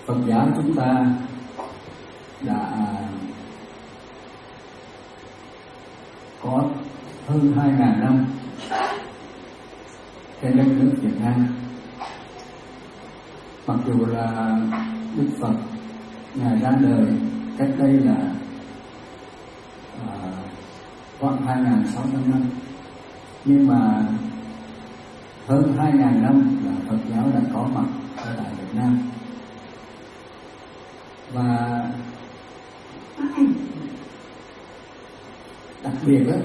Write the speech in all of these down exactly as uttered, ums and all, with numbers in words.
Phật giáo chúng ta đã có hơn hai ngàn năm trên đất nước Việt Nam. Mặc dù là Đức Phật Ngài ra đời cách đây là à, khoảng hai ngàn sáu trăm năm, nhưng mà hơn hai ngàn năm là Phật giáo đã có mặt ở tại Việt Nam. Và đặc biệt đó,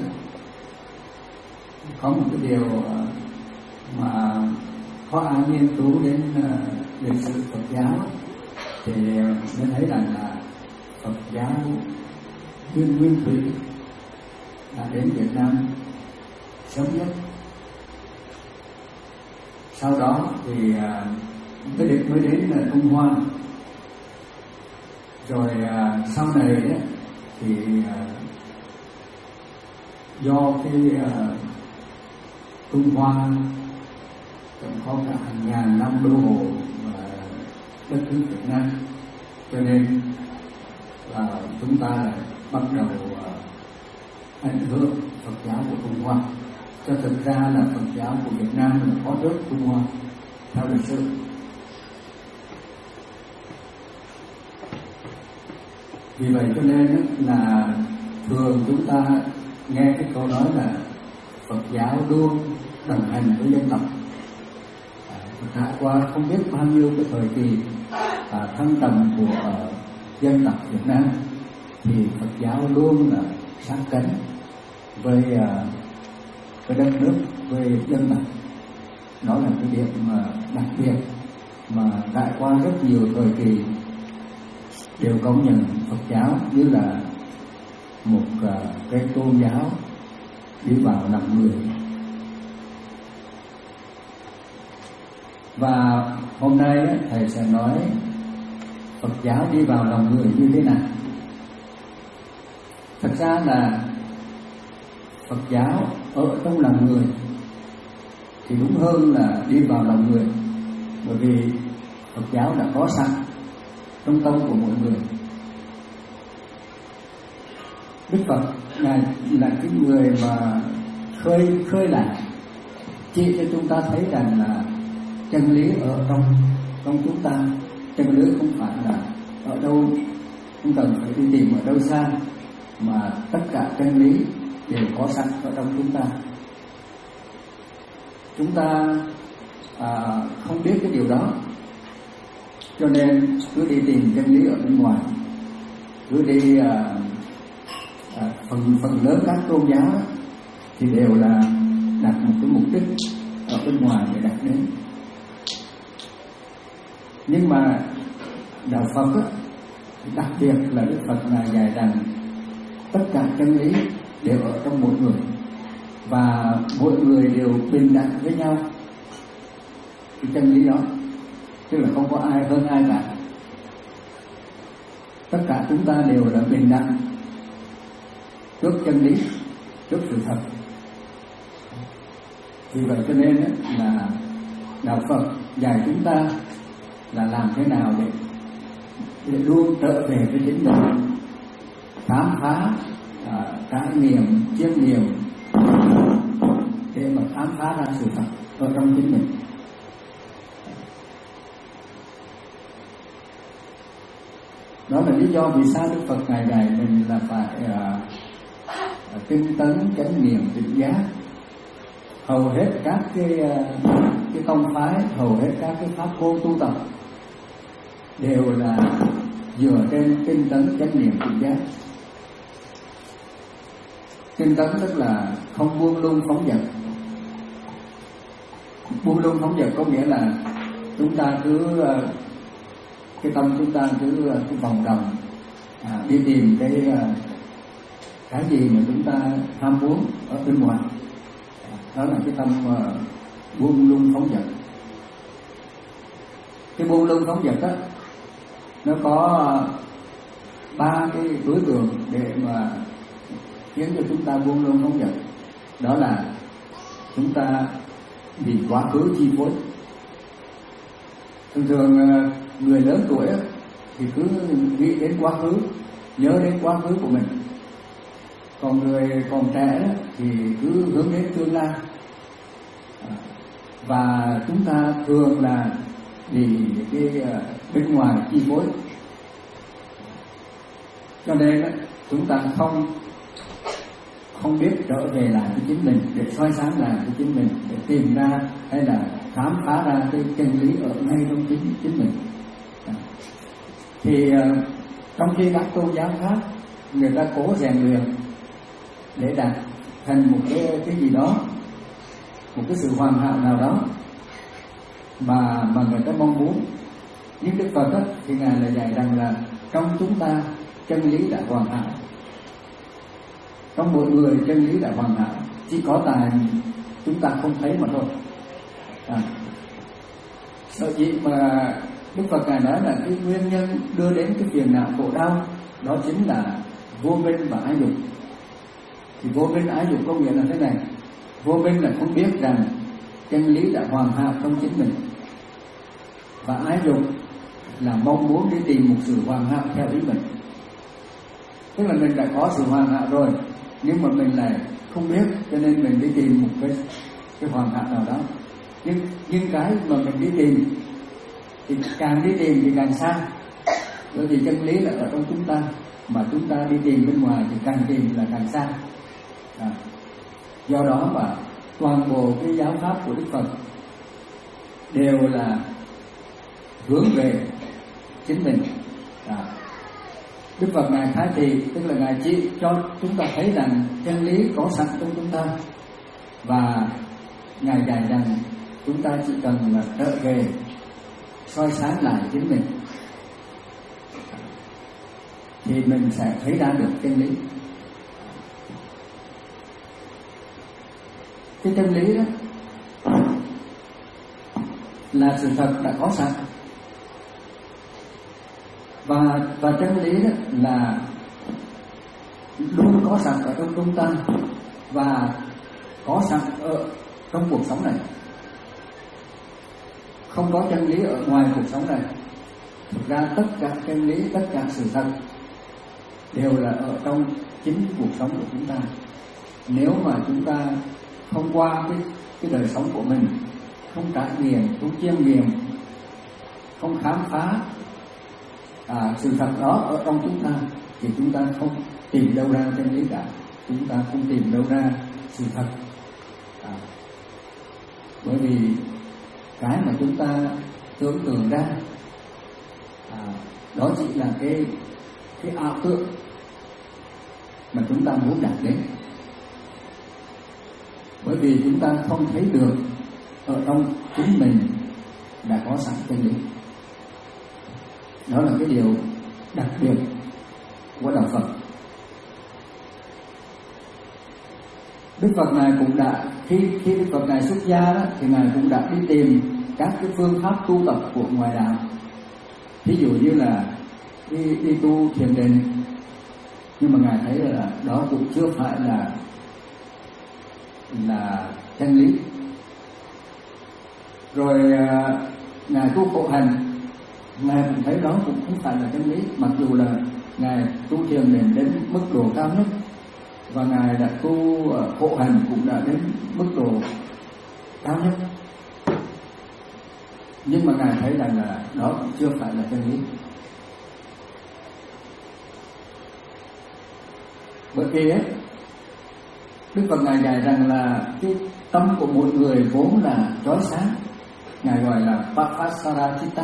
có một cái điều mà có ai nghiên cứu đến lịch sử Phật giáo thì mới thấy rằng là Phật giáo Nguyên Nguyên Thủy đã đến Việt Nam sớm nhất. Sau đó thì mới đến mới đến Trung Hoa. Rồi sau này ấy, thì do cái Trung Hoa có cả hàng ngàn năm đô hộ và đất nước Việt Nam, cho nên là chúng ta lại bắt đầu ảnh hưởng Phật giáo của Trung Hoa. Cho thực ra là Phật giáo của Việt Nam là có trước Trung Hoa theo lịch sử. Vì vậy cho nên là thường chúng ta nghe cái câu nói là Phật giáo luôn đồng hành với dân tộc. Trải qua không biết bao nhiêu cái thời kỳ à, thăng trầm của uh, dân tộc Việt Nam thì Phật giáo luôn là sát cánh với uh, với đất nước, với dân tộc. Đó là cái điểm mà đặc biệt mà trải qua rất nhiều thời kỳ đều công nhận Phật giáo như là một uh, cái tôn giáo đi vào lòng người. Và hôm nay thầy sẽ nói Phật giáo đi vào lòng người như thế nào. Thật ra là Phật giáo ở trong lòng người thì đúng hơn là đi vào lòng người, bởi vì Phật giáo đã có sẵn trong tâm của mọi người. Đức Phật Ngài là cái người mà khơi khơi lại, chỉ cho chúng ta thấy rằng là chân lý ở trong trong chúng ta. Chân lý không phải là ở đâu, không cần phải đi tìm ở đâu xa, mà tất cả chân lý đều có sẵn ở trong chúng ta. Chúng ta à, không biết cái điều đó, cho nên cứ đi tìm chân lý ở bên ngoài, cứ đi à, à, phần phần lớn các tôn giáo thì đều là đặt một cái mục đích ở bên ngoài để đặt đến. Nhưng mà đạo Phật á, đặc biệt là Đức Phật là dạy rằng tất cả chân lý đều ở trong mỗi người và mỗi người đều bình đẳng với nhau. Cái chân lý đó tức là không có ai hơn ai cả, tất cả chúng ta đều là bình đẳng trước chân lý, trước sự thật. Vì vậy cho nên là đạo Phật dạy chúng ta là làm thế nào để để luôn trở về với chính mình, khám phá, à, trải nghiệm, chiêm nghiệm để mà khám phá ra sự thật ở trong chính mình. Đó là lý do vì sao Đức Phật Ngài dạy mình là phải à, à, tinh tấn, chánh niệm, tỉnh giác. Hầu hết các cái cái tông phái, hầu hết các cái pháp môn tu tập đều là dựa trên tinh tấn, chánh niệm, tỉnh giác. Tinh tấn tức là không buông lung phóng dật. Buông lung phóng dật có nghĩa là chúng ta cứ cái tâm chúng ta cứ cái vòng đồng à, đi tìm cái cái gì mà chúng ta ham muốn ở bên ngoài. Đó là cái tâm uh, buông lung phóng dật. Cái buông lung phóng dật đó nó có ba uh, cái đối tượng để mà khiến cho chúng ta buông lung phóng dật. Đó là chúng ta bị quá khứ chi phối. Thường thường uh, người lớn tuổi thì cứ nghĩ đến quá khứ, nhớ đến quá khứ của mình. Còn người còn trẻ đó, thì cứ hướng đến tương lai. Và chúng ta thường là bị cái bên ngoài chi phối, cho nên đó, chúng ta không không biết trở về lại với chính mình, để soi sáng lại với chính mình, để tìm ra hay là khám phá ra cái chân lý ở ngay trong chính chính mình. Thì trong khi các tôn giáo khác người ta cố rèn luyện để đạt thành một cái cái gì đó, một cái sự hoàn hảo nào đó mà mà người ta mong muốn, nhưng Đức Phật đó, thì ngài lại dạy rằng là trong chúng ta chân lý đã hoàn hảo, trong mỗi người chân lý đã hoàn hảo, chỉ có tại chúng ta không thấy mà thôi. À, sở dĩ mà Đức Phật ngài nói là cái nguyên nhân đưa đến cái phiền não khổ đau đó chính là vô minh và ái dục. Thì vô minh ái dục có nghĩa là thế này: vô minh là không biết rằng chân lý đã hoàn hảo trong chính mình, và ái dục là mong muốn đi tìm một sự hoàn hảo theo ý mình. Tức là mình đã có sự hoàn hảo rồi, nhưng mà mình lại không biết, cho nên mình đi tìm một cái cái hoàn hảo nào đó. Nhưng nhưng cái mà mình đi tìm thì càng đi tìm thì càng xa, bởi vì chân lý là ở trong chúng ta, mà chúng ta đi tìm bên ngoài thì càng tìm là càng xa. À, do đó mà toàn bộ cái giáo pháp của Đức Phật đều là hướng về chính mình. À, Đức Phật ngài khai thị, tức là ngài chỉ cho chúng ta thấy rằng chân lý có sẵn trong chúng ta, và ngài dạy rằng chúng ta chỉ cần là trở về soi sáng lại chính mình thì mình sẽ thấy ra được chân lý. Cái chân lý đó là sự thật đã có sẵn, và và chân lý đó là luôn có sẵn ở trong chúng ta và có sẵn ở trong cuộc sống này. Không có chân lý ở ngoài cuộc sống này. Thực ra tất cả chân lý, tất cả sự thật đều là ở trong chính cuộc sống của chúng ta. Nếu mà chúng ta không qua cái, cái đời sống của mình, không trải nghiệm, không chiêm nghiệm, không khám phá à, sự thật đó ở trong chúng ta, thì chúng ta không tìm đâu ra chân lý cả. Chúng ta không tìm đâu ra sự thật. À, bởi vì cái mà chúng ta tưởng tượng ra à, đó chỉ là cái cái ảo tưởng mà chúng ta muốn đạt đến, bởi vì chúng ta không thấy được ở trong chính mình đã có sẵn chân lý. Đó là cái điều đặc biệt của đạo Phật. Đức Phật ngài cũng đã khi khi Đức Phật ngài xuất gia đó, thì ngài cũng đã đi tìm các cái phương pháp tu tập của ngoại đạo. Ví dụ như là đi đi tu thiền định, nhưng mà ngài thấy là đó cũng chưa phải là là chân lý. Rồi ngài tu khổ hạnh, ngài cũng thấy đó cũng không phải là chân lý, mặc dù là ngài tu thiền định đến mức độ cao nhất, và ngài đã tu khổ hạnh cũng đã đến mức độ cao nhất, nhưng mà ngài thấy rằng là đó cũng chưa phải là chân lý. Bởi vì ấy, Đức Phật ngài dạy rằng là cái tâm của mỗi người vốn là chói sáng, ngài gọi là Papasara Chitta.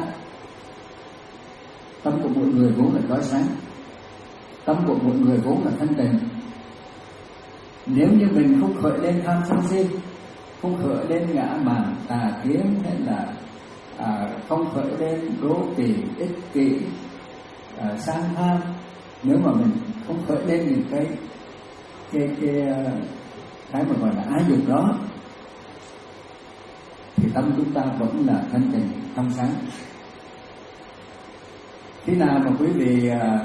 Tâm của mỗi người vốn là chói sáng, tâm của mỗi người vốn là thanh tịnh. Nếu như mình không khởi lên tham sân si, không khởi lên ngã mạn tà kiến, hay là à, không khởi lên đố kỵ, ích kỷ, à, sang tham, nếu mà mình không khởi lên những cái cái cái cái mà gọi là ái dục đó, thì tâm chúng ta vẫn là thanh tịnh, trong sáng. Khi nào mà quý vị à,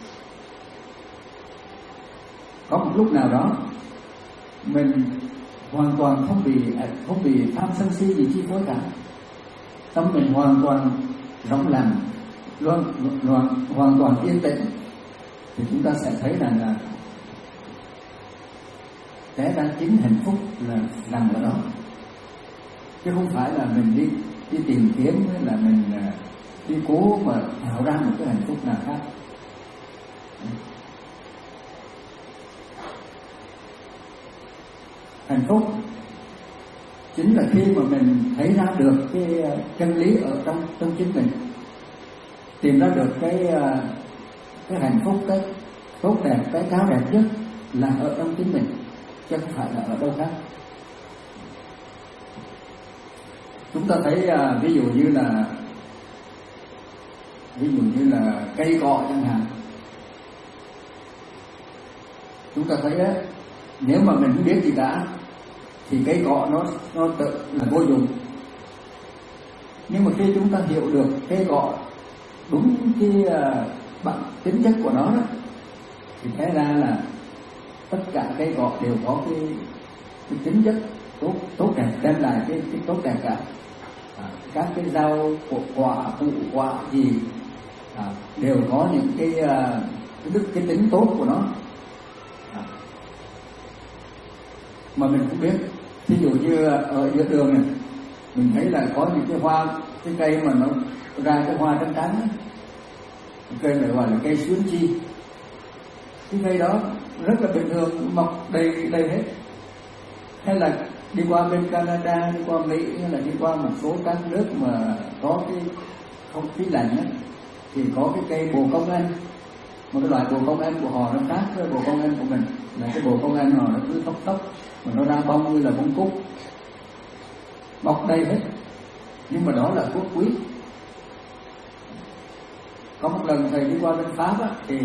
có một lúc nào đó mình hoàn toàn không bị không bị tham sân si gì chi phối cả, tâm mình hoàn toàn rộng lặng, hoàn, hoàn, hoàn toàn yên tĩnh, thì chúng ta sẽ thấy rằng là cái ra chính hạnh phúc là nằm ở đó, chứ không phải là mình đi đi tìm kiếm, hay là mình đi cố mà tạo ra một cái hạnh phúc nào khác. Hạnh phúc chính là khi mà mình thấy ra được cái chân lý ở trong trong chính mình, tìm ra được cái cái hạnh phúc, cái tốt đẹp, cái cao đẹp nhất là ở trong chính mình, chứ không phải là ở đâu khác. Chúng ta thấy ví dụ như là ví dụ như là cây cọ chẳng hạn, chúng ta thấy á, nếu mà mình không biết gì cả thì cây cọ nó nó tự là vô dụng. Nhưng mà khi chúng ta hiểu được cây cọ đúng cái uh, bản tính chất của nó đó, thì thấy ra là tất cả cây cọ đều có cái, cái tính chất tốt tốt đẹp, đem lại cái, cái tốt đẹp cả. À, các cái rau của quả, củ quả gì à, đều có những cái, uh, cái đức cái tính tốt của nó. À, mà mình cũng biết, ví dụ như ở giữa đường này mình thấy là có những cái hoa, cái cây mà nó ra cái hoa trắng trắng ấy. Cây này gọi là cây xuyến chi. Cái cây đó rất là bình thường, mọc đầy đầy hết. Hay là đi qua bên Canada, đi qua Mỹ, hay là đi qua một số các nước mà có cái không khí lạnh ấy, thì có cái cây bồ công anh. Một cái loại bồ công anh của họ nó khác với bồ công anh của mình, là cái bồ công anh họ nó cứ thấp thấp mà nó ra bông như là bông cúc, mọc đầy hết. Nhưng mà đó là thuốc quý. Có một lần thầy đi qua bên Pháp á, thì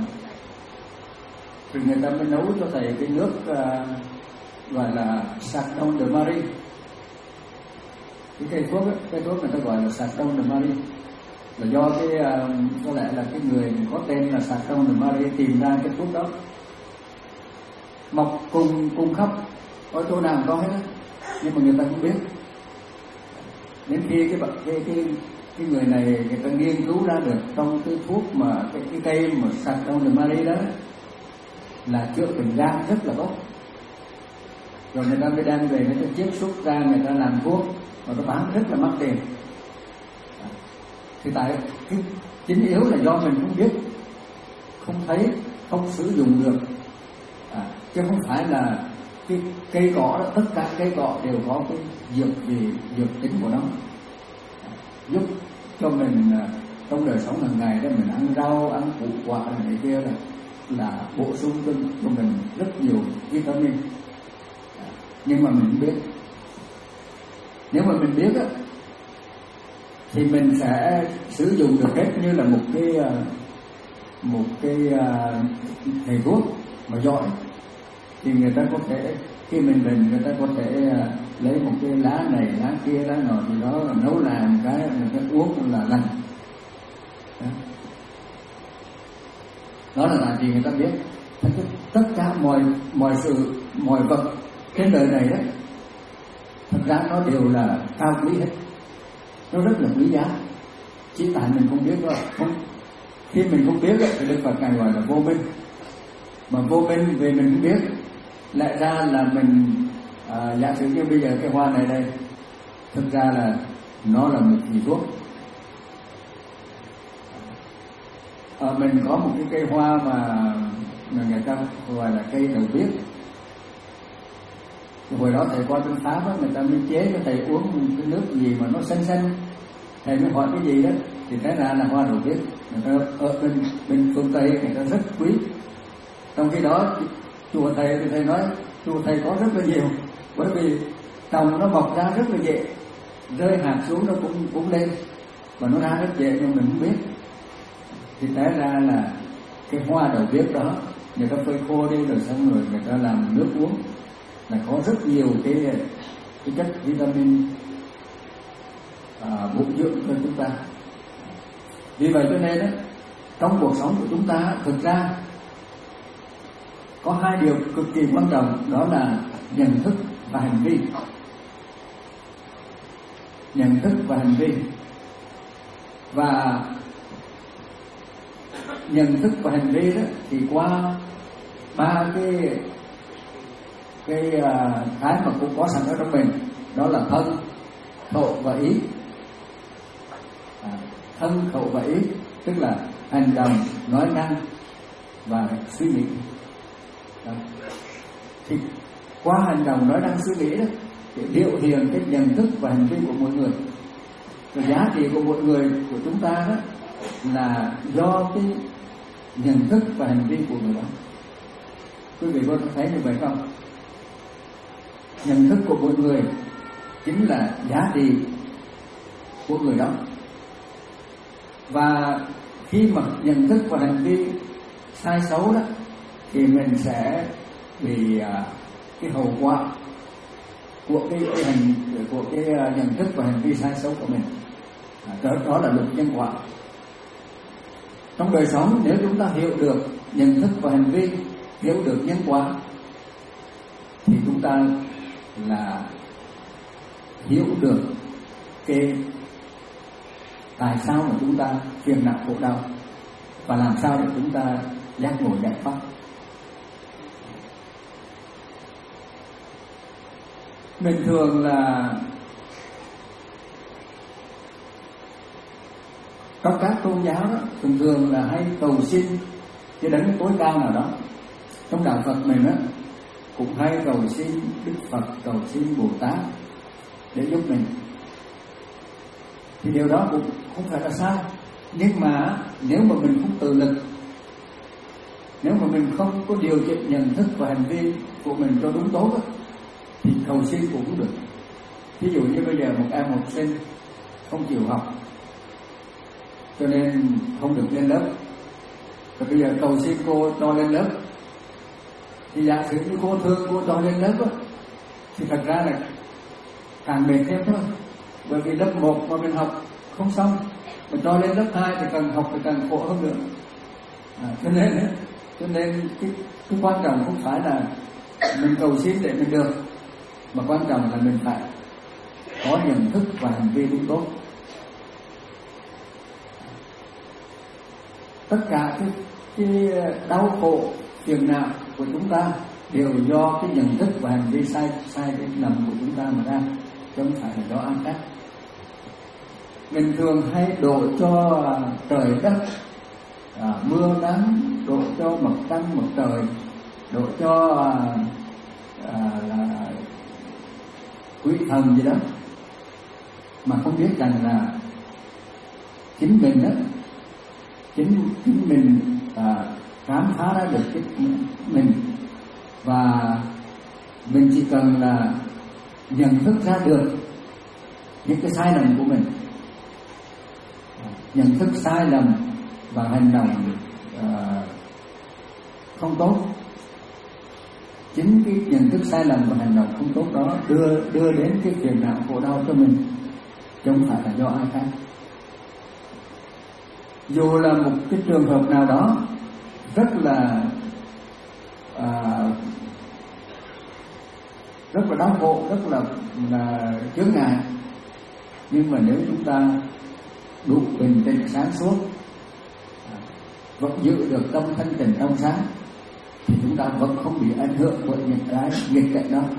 thì người ta mới nấu cho thầy cái nước uh, gọi là Chardon de Marie. Cái cây thuốc á, cây thuốc người ta gọi là Chardon de Marie, là do cái uh, có lẽ là cái người có tên là Chardon de Marie tìm ra cái thuốc đó. Mọc cùng cùng khắp ở chỗ nào có hết á, nhưng mà người ta không biết. Đến khi cái cái cái cái người này người ta nghiên cứu ra được trong cái thuốc mà cái cái cây mà Chardon de Marie đó là chữa bệnh gan rất là tốt, rồi người ta mới đem về, người ta chiết xuất ra, người ta làm thuốc và nó bán rất là mắc tiền. Thì tại cái chính yếu là do mình không biết, không thấy, không sử dụng được, à, chứ không phải là cái cây cỏ đó, tất cả cây cỏ đều có cái dược vì dược tính của nó, à, giúp cho mình à, trong đời sống hàng ngày đó mình ăn rau, ăn củ quả này kia là là bổ sung cho, cho mình rất nhiều vitamin. À, nhưng mà mình không biết. Nếu mà mình biết á, thì mình sẽ sử dụng được hết như là một cái một cái thầy thuốc mà giỏi, thì người ta có thể khi mình bệnh, người ta có thể lấy một cái lá này lá kia lá nọ gì đó nấu làm cái người ta uống là lành. Đó, đó là tại vì người ta biết tất cả mọi mọi sự mọi vật trên đời này đó, thật ra nó đều là cao quý hết, nó rất là quý giá, chỉ tại mình không biết thôi. Không, khi mình không biết thì Đức Phật ngài gọi là vô minh, mà vô minh vì mình không biết, lại ra là mình à, giả sử như bây giờ cái hoa này đây, thực ra là nó là một vị thuốc. À, mình có một cái cây hoa mà, mà người ta gọi là cây đầu biếc. Hồi đó thầy qua bên Pháp á, người ta mới chế cho thầy uống cái nước gì mà nó xanh xanh, thầy mới hỏi cái gì đó, thì thấy ra là hoa đầu biếc. Người ta ở bên bên phương Tây người ta rất quý. Trong khi đó chùa thầy thì thầy nói chùa thầy có rất là nhiều, bởi vì trồng nó mọc ra rất là dễ, rơi hạt xuống nó cũng cũng lên và nó ra rất dễ, nhưng mình không biết. Thì thấy ra là cái hoa đầu biếc đó người ta phơi khô đi rồi xong rồi người ta làm nước uống, là có rất nhiều cái cái chất vitamin à, bổ dưỡng cho chúng ta. Vì vậy cho nên đó, trong cuộc sống của chúng ta thực ra có hai điều cực kỳ quan trọng, đó là nhận thức và hành vi. Nhận thức và hành vi. Và nhận thức và hành vi đó thì qua ba cái cái uh, cái mà cũng có sẵn ở trong mình, đó là thân, khẩu và ý. À, thân, khẩu và ý tức là hành động, nói năng và suy nghĩ. Đó. Thì qua hành động, nói năng, suy nghĩ đó để biểu hiện cái nhận thức và hành vi của mỗi người. Rồi giá trị của mỗi người của chúng ta đó là do cái nhận thức và hành vi của người đó. Quý vị có thấy như vậy không? Nhận thức của mỗi người chính là giá trị của người đó. Và khi mà nhận thức và hành vi sai xấu đó thì mình sẽ bị uh, cái hậu quả của cái, cái hành của cái uh, nhận thức và hành vi sai xấu của mình. À, đó, đó là luật nhân quả. Trong đời sống, nếu chúng ta hiểu được nhận thức và hành vi, hiểu được nhân quả, thì chúng ta là hiểu được cái tại sao mà chúng ta phiền não khổ đau và làm sao để chúng ta giác ngộ giải thoát. Bình thường là trong các tôn giáo đó, thường thường là hay cầu xin cái đấng tối cao nào đó. Trong đạo Phật mình đó cũng hay cầu xin Đức Phật, cầu xin Bồ Tát để giúp mình. Thì điều đó cũng không phải là sai. Nhưng mà nếu mà mình không tự lực, nếu mà mình không có điều chỉnh nhận thức và hành vi của mình cho đúng tốt đó, thì cầu xin cũng không được. Ví dụ như bây giờ một em học sinh không chịu học, cho nên không được lên lớp. Rồi bây giờ cầu xin cô cho lên lớp. Thì giả sử như cô thương cô cho lên lớp đó, thì thật ra là càng mệt thêm thôi. Bởi vì lớp một mà mình học không xong, mình cho lên lớp hai thì cần học thì càng khổ hơn nữa. À, cho nên ấy, cho nên cái, cái quan trọng không phải là mình cầu xin để mình được, mà quan trọng là mình phải có nhận thức và hành vi đúng tốt. Tất cả cái, cái đau khổ, phiền não của chúng ta đều do cái nhận thức và hành vi sai sai cái lầm của chúng ta mà ra, chứ không phải là do ai khác. Mình thường hay đổ cho trời đất à, mưa nắng, đổ cho mặt trăng mặt trời, đổ cho à, là quý thần gì đó, mà không biết rằng là chính mình đó, chính chính mình à, khám phá ra được cái mình, và mình chỉ cần là nhận thức ra được những cái sai lầm của mình, nhận thức sai lầm và hành động uh, không tốt. Chính cái nhận thức sai lầm và hành động không tốt đó đưa đưa đến cái phiền não khổ đau cho mình, chứ không phải là do ai khác. Dù là một cái trường hợp nào đó rất là uh, rất là đau khổ, rất là là chướng ngại, nhưng mà nếu chúng ta đủ bình tĩnh sáng suốt, vẫn giữ được tâm thanh tịnh trong sáng, thì chúng ta vẫn không bị ảnh hưởng bởi những cái nghịch cảnh đó.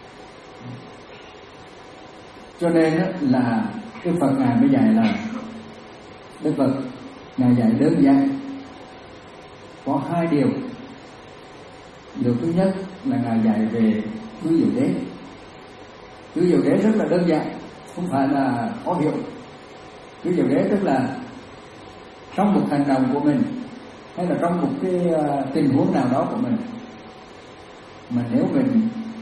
Cho nên là cái Phật Ngài mới dạy là Đức Phật Ngài dạy đơn giản có hai điều. Điều thứ nhất là Ngài dạy về tứ diệu đế. Tứ diệu đế rất là đơn giản, không phải là khó hiểu. Tứ diệu đế tức là trong một hành động của mình, hay là trong một cái uh, tình huống nào đó của mình, mà nếu mình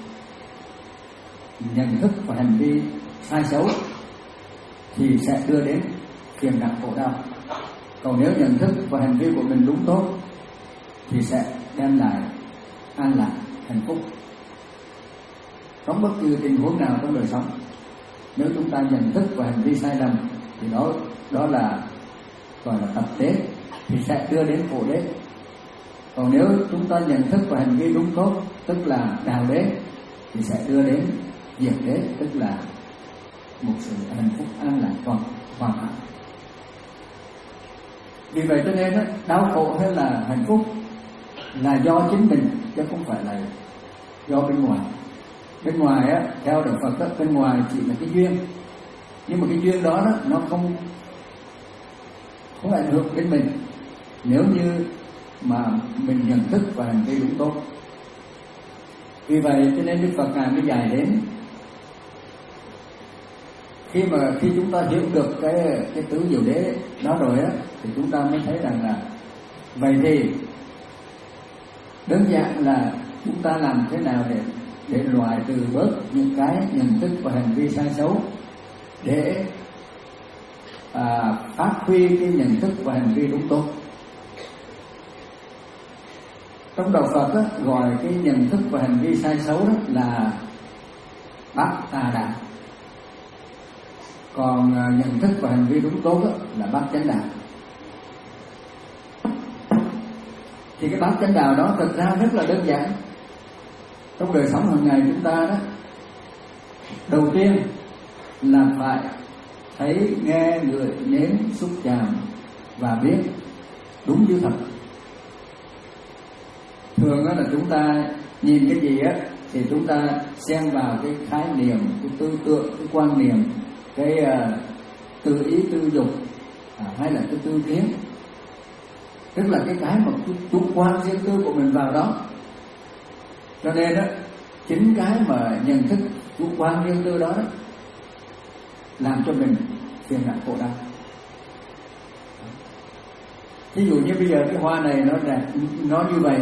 nhận thức và hành vi sai xấu thì sẽ đưa đến phiền não khổ đau. Còn nếu nhận thức và hành vi của mình đúng tốt thì sẽ đem lại an lạc, hạnh phúc trong bất cứ tình huống nào trong đời sống. Nếu chúng ta nhận thức và hành vi sai lầm thì đó đó là gọi là tập đế, thì sẽ đưa đến khổ đế. Còn nếu chúng ta nhận thức và hành vi đúng tốt, tức là đạo đế, thì sẽ đưa đến diệt đế, tức là một sự hạnh phúc an lạc toàn hoàn hảo. Vì vậy cho nên á, đau khổ hay là hạnh phúc là do chính mình, chứ không phải là do bên ngoài. Bên ngoài á, theo đạo Phật á, bên ngoài chỉ là cái duyên, nhưng mà cái duyên đó, đó nó không không ảnh hưởng đến mình nếu như mà mình nhận thức và hành vi đúng tốt. Vì vậy cho nên Đức Phật ngài mới dạy đến, khi mà khi chúng ta hiểu được cái cái tứ diệu đế đó rồi á, thì chúng ta mới thấy rằng là vậy thì đơn giản là chúng ta làm thế nào để để loại trừ bớt những cái nhận thức và hành vi sai xấu, để à, phát huy cái nhận thức và hành vi đúng tốt. Trong đạo Phật á, gọi cái nhận thức và hành vi sai xấu đó là bát tà đạo, còn à, nhận thức và hành vi đúng tốt đó là bát chánh đạo. Thì cái bát chánh đạo đó thực ra rất là đơn giản. Trong đời sống hàng ngày chúng ta đó, đầu tiên là phải thấy, nghe, ngửi, nếm, xúc chạm và biết đúng như thật. Thường là chúng ta nhìn cái gì á thì chúng ta xen vào cái khái niệm, cái tư tưởng, cái quan niệm, cái uh, tư ý tư dục à, hay là cái tư kiến, tức là cái cái mà cái chủ quan riêng tư của mình vào đó. Cho nên đó, chính cái mà nhận thức chủ quan riêng tư đó, đó làm cho mình phiền não khổ đau. Ví dụ như bây giờ cái hoa này nó đẹp, nó như vậy,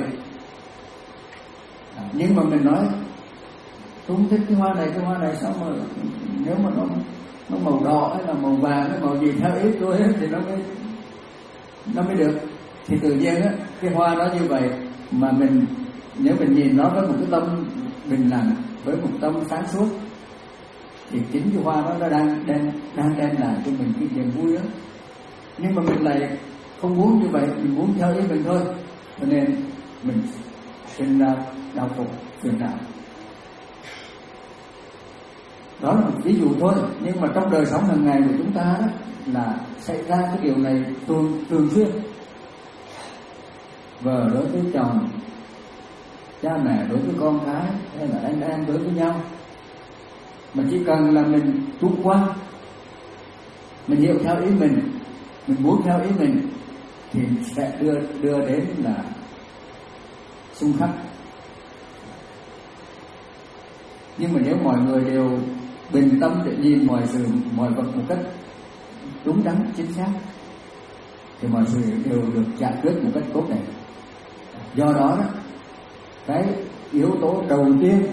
à, nhưng mà mình nói tôi không thích cái hoa này, cái hoa này sao mà nếu mà nó nó màu đỏ hay là màu vàng hay màu gì theo ý tôi ấy, thì nó mới nó mới được. Thì tự nhiên á, cái hoa nó như vậy mà mình nếu mình nhìn nó với một cái tâm bình lặng, với một tâm sáng suốt, thì chính cái hoa đó nó đang đang đang đem lại cho mình cái niềm vui đó. Nhưng mà mình lại không muốn như vậy, mình muốn theo ý mình thôi, cho nên mình sinh ra đau khổ, phiền não. Đó là một ví dụ thôi, nhưng mà trong đời sống hàng ngày của chúng ta đó, là xảy ra cái điều này thường thường xuyên. Vợ đối với chồng, cha mẹ đối với con cái, hay là anh em đối với nhau, mà chỉ cần là mình chủ quan, mình hiểu theo ý mình, mình muốn theo ý mình, thì sẽ đưa đưa đến là xung khắc. Nhưng mà nếu mọi người đều bình tâm để nhìn mọi sự, mọi vật một cách đúng đắn, chính xác, thì mọi sự đều được giải quyết một cách tốt đẹp. Do đó, đó cái yếu tố đầu tiên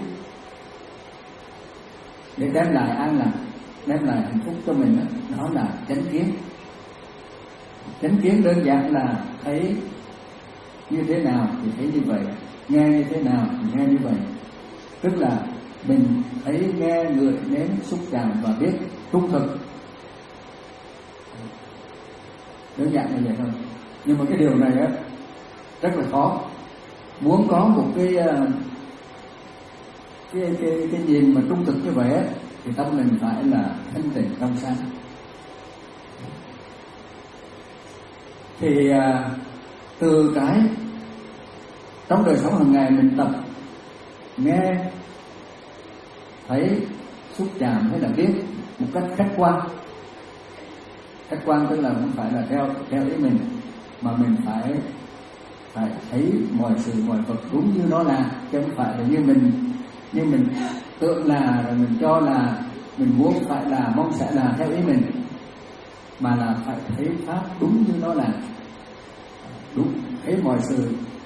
để đem lại an lạc, đem lại hạnh phúc cho mình đó, đó là chánh kiến. Chánh kiến đơn giản là thấy như thế nào thì thấy như vậy, nghe như thế nào thì nghe như vậy. Tức là mình thấy, nghe, ngửi, nếm, xúc chạm và biết trung thực. Đơn giản như vậy thôi. Nhưng mà cái điều này á rất là khó. Muốn có một cái cái cái, cái nhìn mà trung thực như vậy á, thì tâm mình phải là thanh tịnh trong sáng. Thì à, từ cái trong đời sống hàng ngày mình tập nghe, thấy, xúc chạm hay là biết một cách khách quan. Khách quan tức là không phải là theo theo ý mình, mà mình phải phải thấy mọi sự mọi vật đúng như nó là, chứ không phải là như mình như mình tưởng là, rồi mình cho là, mình muốn phải là, mong sẽ là theo ý mình, mà là phải thấy pháp đúng như nó là, đúng, thấy mọi sự,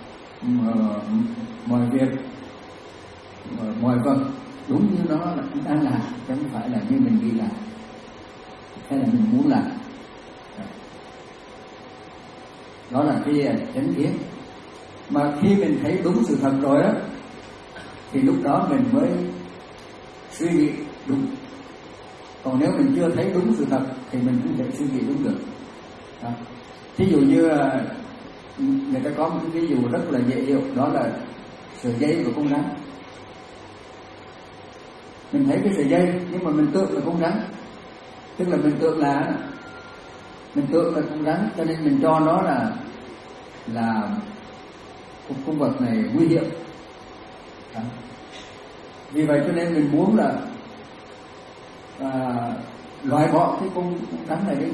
mọi việc, mọi vật đúng như nó là đang là, chứ không phải là như mình nghĩ là, hay là mình muốn làm. Đó là cái chánh kiến. Mà khi mình thấy đúng sự thật rồi á, thì lúc đó mình mới suy nghĩ đúng. Còn nếu mình chưa thấy đúng sự thật thì mình không thể suy nghĩ đúng được. Đó. Thí dụ như người ta có một cái ví dụ rất là dễ hiểu, đó là sợi dây và con rắn. Mình thấy cái sợi dây nhưng mà mình tưởng là con rắn, tức là mình tưởng là mình tưởng là con rắn, cho nên mình cho nó là là con, con vật này nguy hiểm. Đó. Vì vậy cho nên mình muốn là à, loại bỏ cái con, con rắn này đi.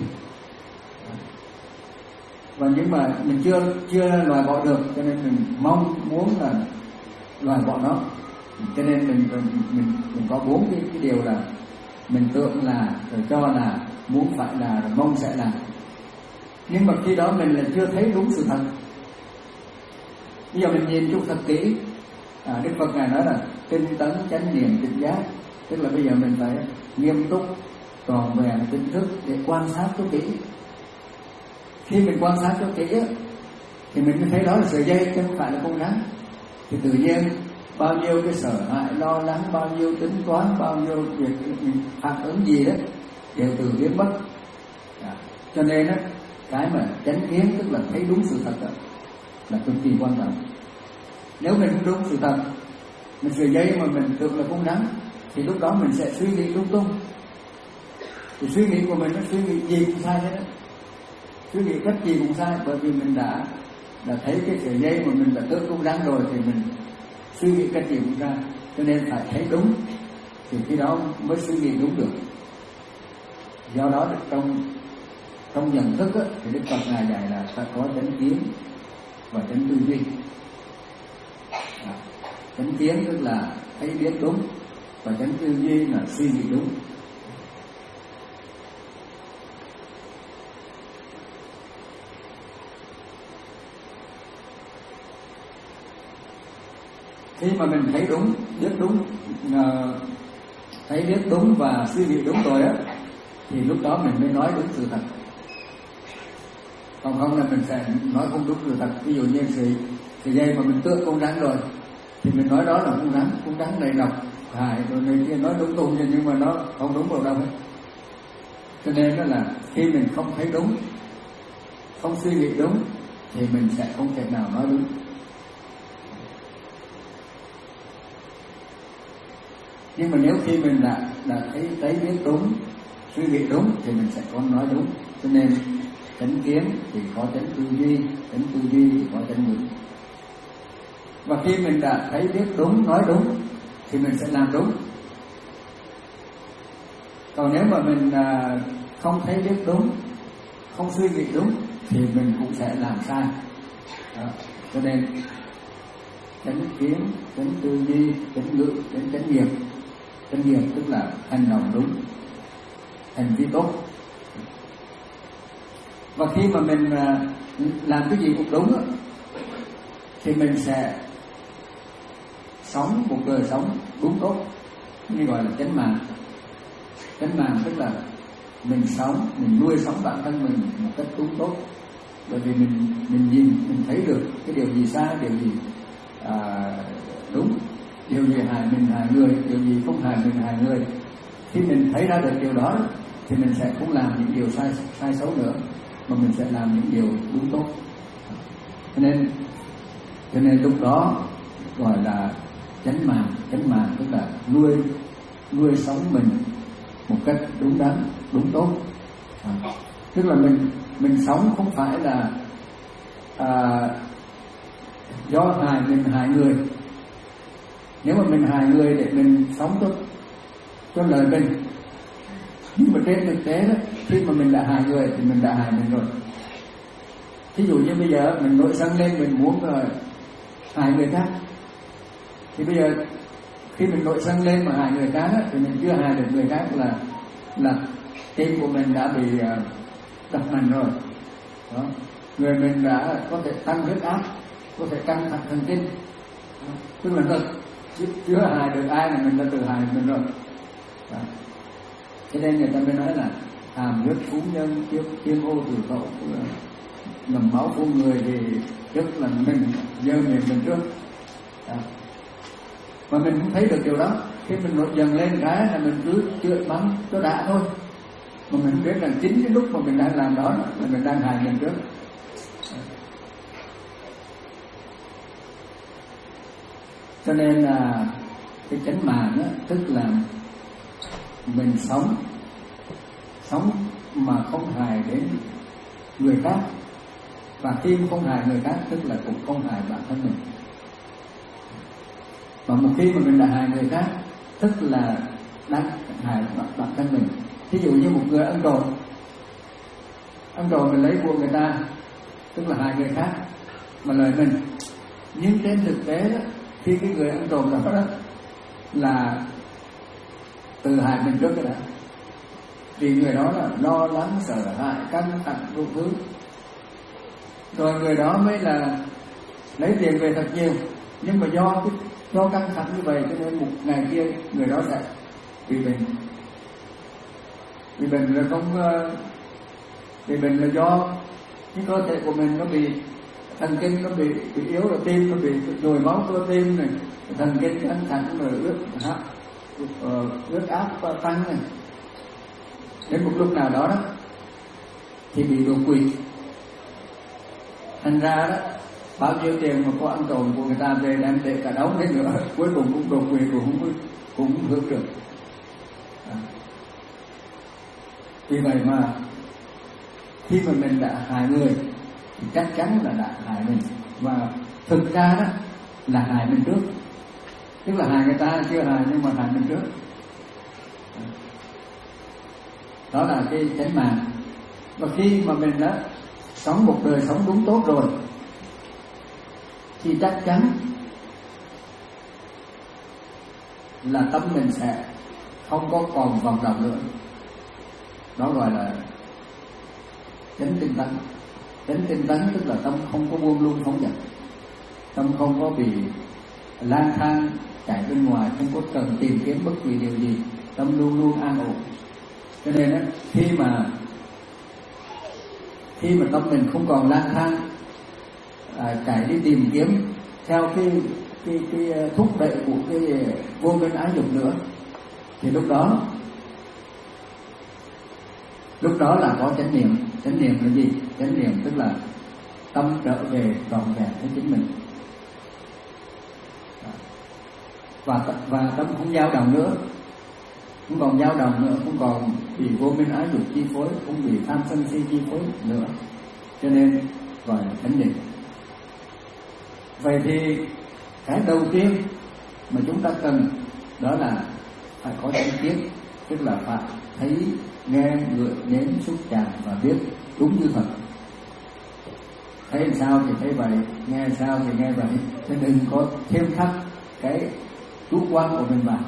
Và nhưng mà mình chưa chưa loại bỏ được, cho nên mình mong muốn là loại bỏ nó. Cho nên mình mình mình, mình có bốn cái, cái điều là mình tưởng là, rồi cho là, muốn phải là, rồi mong sẽ làm. Nhưng mà khi đó mình là chưa thấy đúng sự thật. Bây giờ mình nhìn chung thật kỹ. à, Đức Phật Ngài nói là tinh tấn chánh niệm tỉnh giác, tức là bây giờ mình phải nghiêm túc tròn vẹn tỉnh thức để quan sát cho kỹ. Khi mình quan sát cho kỹ á, thì mình mới thấy đó là sợi dây chứ không phải là con rắn. Thì tự nhiên bao nhiêu cái sợ hãi, lo lắng, bao nhiêu tính toán, bao nhiêu việc phản ứng gì đó đều từ biến mất. à, Cho nên á, cái mà chánh kiến tức là thấy đúng sự thật đó, là cực kỳ quan trọng. Nếu mình không đúng sự thật, mình sợi dây mà mình tưởng là con rắn, thì lúc đó mình sẽ suy nghĩ lung tung. Thì suy nghĩ của mình nó suy nghĩ gì cũng sai hết đó. Suy nghĩ cách gì cũng sai, bởi vì mình đã đã thấy cái sợi dây mà mình đã tưởng con rắn rồi, thì mình suy nghĩ cách gì cũng sai. Cho nên phải thấy đúng, thì khi đó mới suy nghĩ đúng được. Do đó trong trong nhận thức á, thì Đức Phật Ngài dạy là phải có chánh kiến và chánh tư duy. à, Chánh kiến tức là thấy biết đúng, và chánh tư duy là suy nghĩ đúng. Khi mà mình thấy đúng, biết đúng, thấy biết đúng và suy nghĩ đúng rồi á, thì lúc đó mình mới nói đúng sự thật. Còn không là mình sẽ nói không đúng sự thật. Ví dụ như sợi sợi dây mà mình tưởng con rắn rồi, thì mình nói đó là con rắn, con rắn này độc hại rồi này kia, nói đúng tung, nhưng mà nó không đúng vào đâu hết. Cho nên đó là khi mình không thấy đúng, không suy nghĩ đúng, thì mình sẽ không thể nào nói đúng. Nhưng mà nếu khi mình đã đã thấy thấy biết đúng, suy nghĩ đúng, thì mình sẽ có nói đúng. Cho nên chánh kiến thì có chánh tư duy, chánh tư duy thì có chánh ngữ. Và khi mình đã thấy biết đúng, nói đúng, thì mình sẽ làm đúng. Còn nếu mà mình à, không thấy biết đúng, không suy nghĩ đúng, thì mình cũng sẽ làm sai. Đó. Cho nên chánh kiến, chánh tư duy, chánh ngữ, chánh chánh nghiệp. Chánh nghiệp tức là hành động đúng, hành vi tốt. Và khi mà mình làm cái gì cũng đúng đó, thì mình sẽ sống một đời sống đúng tốt, như gọi là chánh mạng. Chánh mạng tức là mình sống, mình nuôi sống bản thân mình một cách đúng tốt. Bởi vì mình mình nhìn, mình thấy được cái điều gì sai, điều gì à, đúng, điều gì hại mình hại người, điều gì không hại mình hại người. Khi mình thấy ra được điều đó, thì mình sẽ không làm những điều sai sai xấu nữa, mà mình sẽ làm những điều đúng tốt. Cho nên cho nên lúc đó gọi là chánh mạng. Chánh mạng tức là nuôi nuôi sống mình một cách đúng đắn, đúng tốt. À, tức là mình mình sống không phải là à, do hại mình hại người. Nếu mà mình hại người để mình sống cho cho lợi mình, nhưng mà trên thực tế đó, khi mà mình đã hại người thì mình đã hại mình rồi. Ví dụ như bây giờ mình nổi sân lên, mình muốn uh, hại người khác, thì bây giờ khi mình nổi sân lên mà hại người khác đó, thì mình chưa hại được người khác, là là tim của mình đã bị uh, đập mạnh rồi. Đó. Người mình đã có thể tăng huyết áp, có thể căng thẳng thần kinh. Đó. Tức là thật chưa hại được ai là mình đã tự hại mình rồi. Đó. Cho nên người ta mới nói là hàm huyết phú nhân, tiếp tiêm ô tử khẩu, ngầm máu phun người, thì tức là mình dơ miệng mình trước. Đó. Mà mình không thấy được điều đó. Khi mình nổi dần lên cái là mình cứ chửi mắng cho đã thôi, mà mình không biết rằng chính cái lúc mà mình đang làm đó là mình đang hại mình trước. Cho nên là cái chánh mạng đó, tức là mình sống sống mà không hại đến người khác, và khi không hại người khác tức là cũng không hại bản thân mình. Và một khi mà mình đã hại người khác tức là đang hại bản thân mình. Ví dụ như một người ăn trộm, ăn trộm mình lấy của người ta tức là hại người khác mà lợi mình. Nhưng trên thực tế đó, khi cái người ăn trộm đó, đó là tự hại mình trước cái đã. Vì người đó là lo lắng, sợ hãi, căng thẳng đủ thứ, rồi người đó mới là lấy tiền về thật nhiều. Nhưng mà do cái do căng thẳng như vậy cho nên một ngày kia người đó sẽ bị bệnh. Bị bệnh là không bị bệnh là do cái cơ thể của mình nó bị thần kinh nó bị, bị yếu, rồi tim nó bị nhồi máu cơ tim này, thần kinh căng thẳng, rồi ướt ướt áp tăng này. Đến một lúc nào đó đó thì bị đột quỵ. Thành ra đó bao nhiêu tiền mà có ăn trộm của người ta về đem để cả đống lên nữa, cuối cùng cũng đột quỵ, cũng cũng cũng hưởng được. À. Vì vậy mà khi mà mình đã hại người thì chắc chắn là đã hại mình, và thực ra đó là hại mình trước. Tức là hại người ta chưa hại nhưng mà hại mình trước. À. Đó là cái chánh mạng. Và khi mà mình đã sống một đời sống đúng tốt rồi thì chắc chắn là tâm mình sẽ không có còn vòng động nữa. Đó gọi là chánh tinh tấn. Chánh tinh tấn tức là tâm không có buông lung phóng dật, tâm không có bị lang thang chạy bên ngoài, không có cần tìm kiếm bất kỳ điều gì, tâm luôn luôn an ổn. Cho nên đó, khi mà khi mà tâm mình không còn lang thang à, chạy đi tìm kiếm theo cái cái cái thúc đẩy của cái vô minh ái dục nữa, thì lúc đó lúc đó là có chánh niệm. Chánh niệm là gì? Chánh niệm tức là tâm trở về trọn vẹn với chính mình, và và tâm không dao động nữa, không còn dao động nữa, không còn bị vô minh ái dục chi phối, không bị tham sân si chi phối nữa. Cho nên gọi là chánh niệm. Vậy thì cái đầu tiên mà chúng ta cần đó là phải có chánh kiến, tức là phải thấy, nghe, ngửi, nếm, xúc chạm và biết đúng như thật. Thấy sao thì thấy vậy, nghe sao thì nghe vậy, chứ đừng có thêm thắt cái chủ quan của mình vào.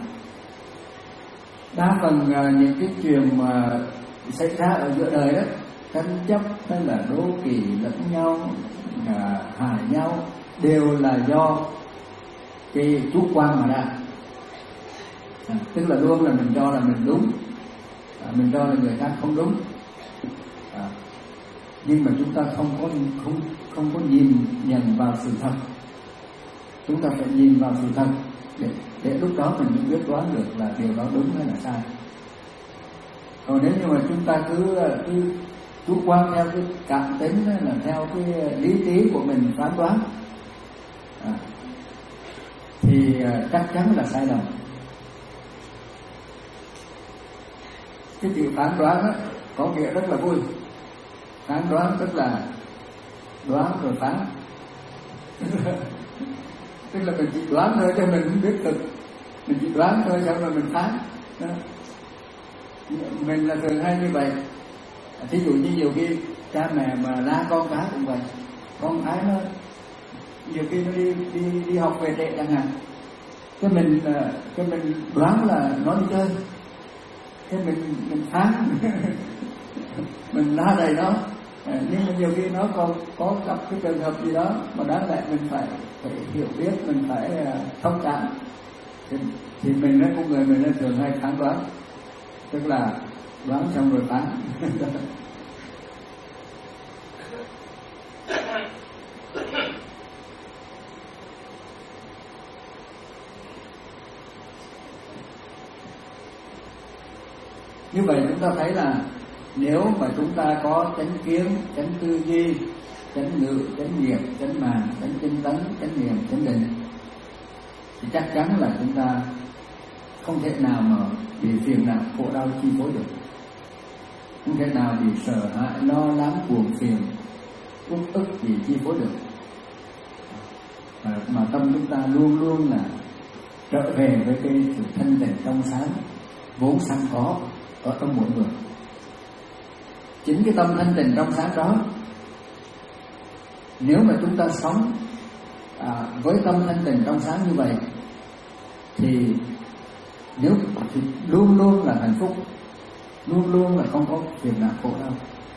Đa phần uh, những cái chuyện mà xảy ra ở giữa đời đó, tranh chấp hay là đố kỵ lẫn nhau, uh, hại nhau, đều là do cái chủ quan mà ra. À, tức là luôn là mình cho là mình đúng, à, mình cho là người khác không đúng. À, nhưng mà chúng ta không có không không có nhìn nhận vào sự thật. Chúng ta phải nhìn vào sự thật để để lúc đó mình mới biết đoán được là điều đó đúng hay là sai. Còn nếu như mà chúng ta cứ cứ chủ quan theo cái cảm tính hay là theo cái lý trí của mình phán đoán, à, thì chắc chắn là sai lầm. Cái chữ phán đoán đó có nghĩa rất là vui. Phán đoán tức là đoán rồi phán. Tức là mình chỉ đoán thôi cho mình không biết thực, mình chỉ đoán thôi xong rồi mình phán. Đó. Mình là thường hay như vậy. Thí dụ như nhiều khi cha mẹ mà la con cái cũng vậy. Con cái nó nhiều khi nó đi đi đi học về trễ chẳng hạn, cái mình cái mình đoán là nó đi chơi, cái mình mình phán mình la đầy nó. À, nhưng mà nhiều khi nó còn có gặp cái trường hợp gì đó mà đáng lẽ mình phải phải hiểu biết, mình phải uh, thông cảm, thì, thì mình nó cũng người mình nó thường hay phán đoán, tức là đoán xong rồi phán. Như vậy chúng ta thấy là nếu mà chúng ta có chánh kiến, chánh tư duy, chánh ngữ, chánh nghiệp, chánh mạng, chánh tinh tấn, chánh niệm, chánh định, thì chắc chắn là chúng ta không thể nào mà bị phiền não khổ đau chi phối được. không thể nào bị sợ hãi, lo lắng, buồn phiền, uất ức gì chi phối được. Mà, mà tâm chúng ta luôn luôn là trở về với cái sự thanh tịnh trong sáng vốn sẵn có ở trong mỗi người. Chính cái tâm thanh tịnh trong sáng đó, nếu mà chúng ta sống à, với tâm thanh tịnh trong sáng như vậy thì nếu thì luôn luôn là hạnh phúc, luôn luôn là không có phiền não khổ đau.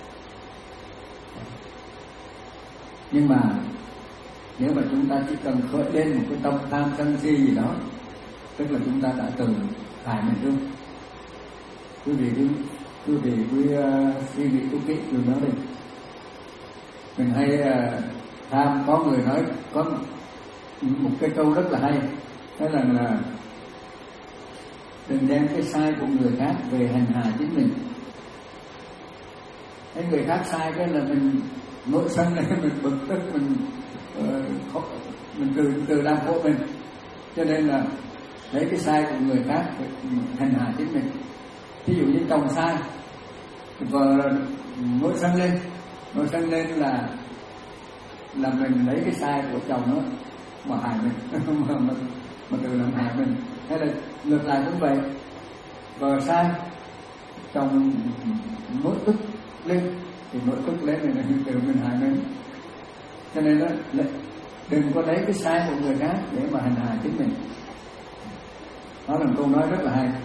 Nhưng mà nếu mà chúng ta chỉ cần khởi lên một cái tâm tham sân si gì đó, tức là chúng ta đã từng hại mình luôn. Quý vị cứ quý vị cứ uh, suy nghĩ chút kỹ từ đó đi. Mình hay uh, tham, có người nói có một cái câu rất là hay, đó là là đừng đem cái sai của người khác về hành hạ chính mình. Thấy người khác sai cái là mình nội sân này, mình bực tức, mình uh, mình từ từ làm khổ mình. Cho nên là lấy cái sai của người khác hành hạ chính mình. Ví dụ như chồng sai, vợ nổi sân lên, nổi sân lên là là mình lấy cái sai của chồng nó mà hại mình, mà, mà, mà tự làm hại mình. Hay là ngược lại cũng vậy, vợ sai, chồng nổi tức lên thì nổi tức lên thì tự mình hại mình. Cho nên đó, đừng có lấy cái sai của người khác để mà hành hạ chính mình. Đó là một câu nói rất là hay.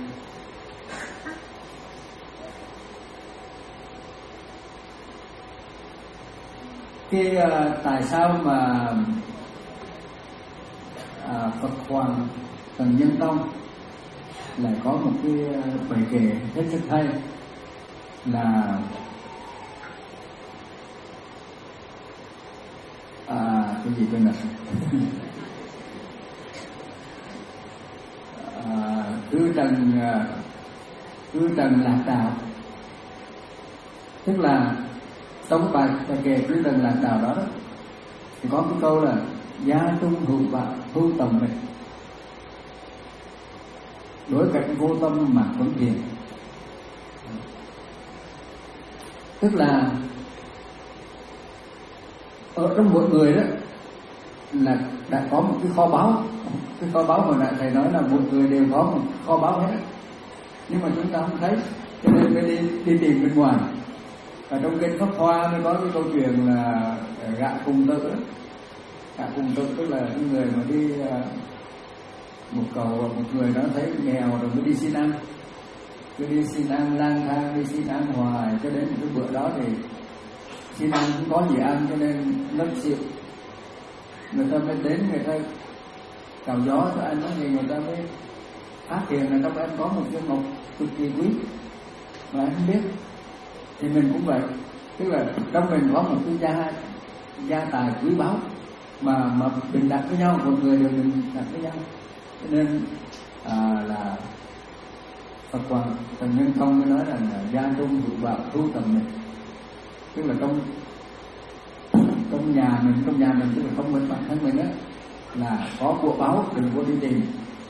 Cái uh, tại sao mà uh, Phật Hoàng Trần Nhân Tông lại có một cái uh, bài kệ hết sức hay là à, cái gì quên rồi à, cứ trần uh, cứ trần lạc đạo, tức là trong bài bài kệ cứ trần lạc đạo đó, đó thì có cái câu là gia trung hữu bạc thu tầm mình, đối cảnh vô tâm mà vẫn thiền. Tức là ở trong mỗi người đó là đã có một cái kho báu, cái kho báu mà lại thầy nói là mỗi người đều có một kho báu hết, nhưng mà chúng ta không thấy, cho nên mới đi đi tìm bên ngoài. Và trong kinh Pháp Hoa mới có cái câu chuyện là gạ cùng tự đó. Gạ cùng tự tức là cái người mà đi một cầu một người đó thấy nghèo rồi mới đi xin ăn, cứ đi xin ăn lang thang, đi xin ăn hoài cho đến một cái bữa đó thì xin ăn không có gì ăn, cho nên ngất xỉu. Người ta mới đến, người ta cào gió cho anh, thì người ta mới phát hiện là trong anh có một cái ngọc cực kỳ quý mà anh không biết. Thì mình cũng vậy, tức là trong mình có một cái gia gia tài quý báu mà mà bình đẳng với nhau, một người đều bình đẳng với nhau. Cho nên à, là Phật Hoàng Trần Nhân Tông mới nói rằng là gia trung hữu bạc thu tầm mình, tức là trong trong nhà mình, trong nhà mình tức là trong mình bản thân mình á, là có của báu, đừng có đi tìm.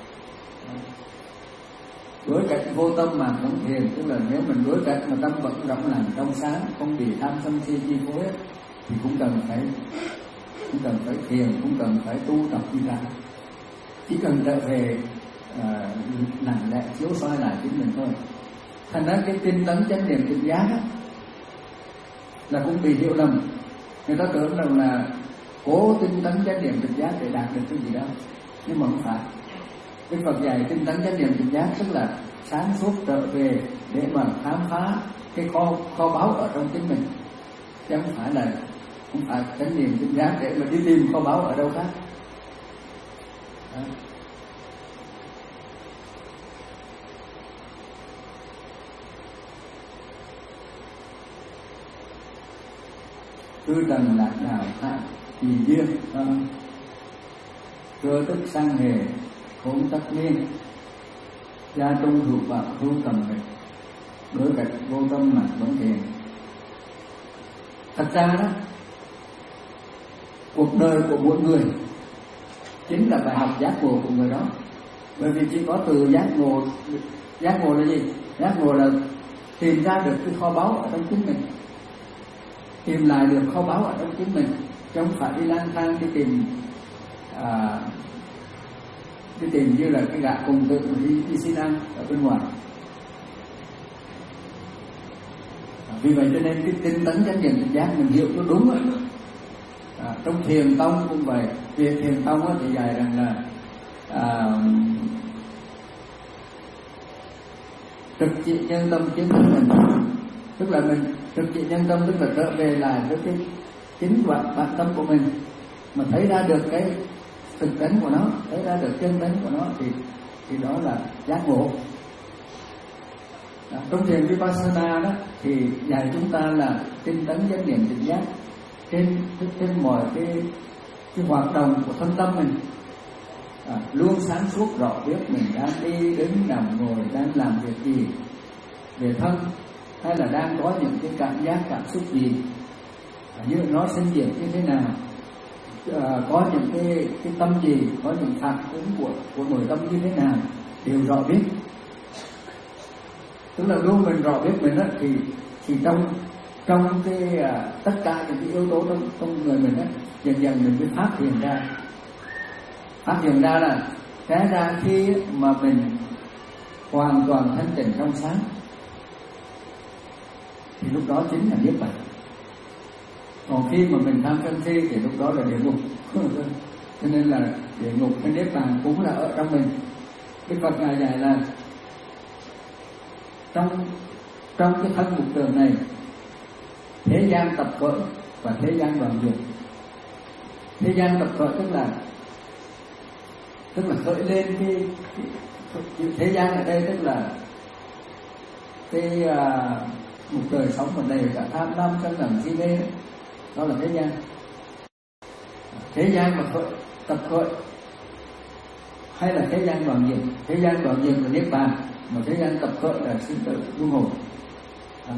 Đối cảnh vô tâm mà không thiền, tức là nếu mình đối cảnh mà tâm vẫn rộng lặng trong sáng, không bị tham sân si chi phối thì cũng cần phải cũng cần phải thiền, cũng cần phải tu tập đi ra. Chỉ cần trở về uh, lặng lẽ chiếu soi lại chính mình thôi. Thành ra cái tinh tấn chánh niệm tỉnh giác á, là cũng bị hiểu lầm. Người ta tưởng rằng là cố tinh tấn chánh niệm tỉnh giác để đạt được cái gì đó, nhưng mà không phải. Đức Phật dạy tinh tấn chánh niệm tỉnh giác tức là sáng suốt trở về để mà khám phá cái kho kho báu ở trong chính mình, chứ không phải là không phải chánh niệm tỉnh giác để mà đi tìm kho báu ở đâu khác. Đó. Cứ trần lạc đạo hạ kỳ duyên, cơ tức sang hề khốn tất niên, gia trung hữu bạc thu tầm mình, đối cảnh vô tâm mà vẫn thiền. Thật ra đó, cuộc đời của mỗi người chính là bài học giác ngộ của người đó. Bởi vì chỉ có từ giác ngộ, giác ngộ là gì? Giác ngộ là tìm ra được cái kho báu ở trong chính mình, tìm lại được kho báu ở trong chính mình, chứ không phải đi lang thang đi tìm à, đi tìm như là cái gã cùng tự mà đi, đi xin ăn ở bên ngoài. À, vì vậy cho nên cái tinh tấn chánh niệm tỉnh giác mình hiểu nó đúng rồi. À, trong thiền tông cũng vậy. Về thiền tông á, thì dạy rằng là à, trực trị nhân tâm chính mình, tức là mình trực trị nhân tâm, tức là trở về lại với cái chính bản, bản tâm của mình, mà thấy ra được cái thực tánh của nó, thấy ra được chân tánh của nó, thì thì đó là giác ngộ. Trong thiền Vipassana đó thì dạy chúng ta là tinh tấn chánh niệm tỉnh giác trên trên mọi cái cái hoạt động của thân tâm mình, à, luôn sáng suốt rõ biết mình đang đi đứng nằm ngồi, đang làm việc gì về thân, hay là đang có những cái cảm giác cảm xúc gì, à, như nó sinh diệt như thế nào, à, có những cái cái tâm gì, có những phản ứng của của nội tâm như thế nào, đều rõ biết. Tức là luôn mình rõ biết mình đó, thì thì trong trong cái à, tất cả những cái yếu tố trong trong người mình đó, dần dần mình mới phát hiện ra phát hiện ra là té ra khi mà mình hoàn toàn thanh tịnh trong sáng thì lúc đó chính là niết bàn. Còn khi mà mình tham sân si thì lúc đó là địa ngục. Cho nên là địa ngục với niết bàn cũng là ở trong mình. Cái Phật ngài dạy là trong trong cái thân mục trường này, thế gian tập khởi và thế gian đoạn diệt. Thế gian tập khởi tức là tức là khởi lên cái, cái, cái thế gian ở đây, tức là cái uh, một đời sống ở đây cả tham lam sân hận si mê, đó là thế gian. Thế gian mà khởi, tập khởi hay là thế gian đoạn diệt. Thế gian đoạn diệt là niết bàn, mà thế gian tập khởi là sinh tử luân hồi. À.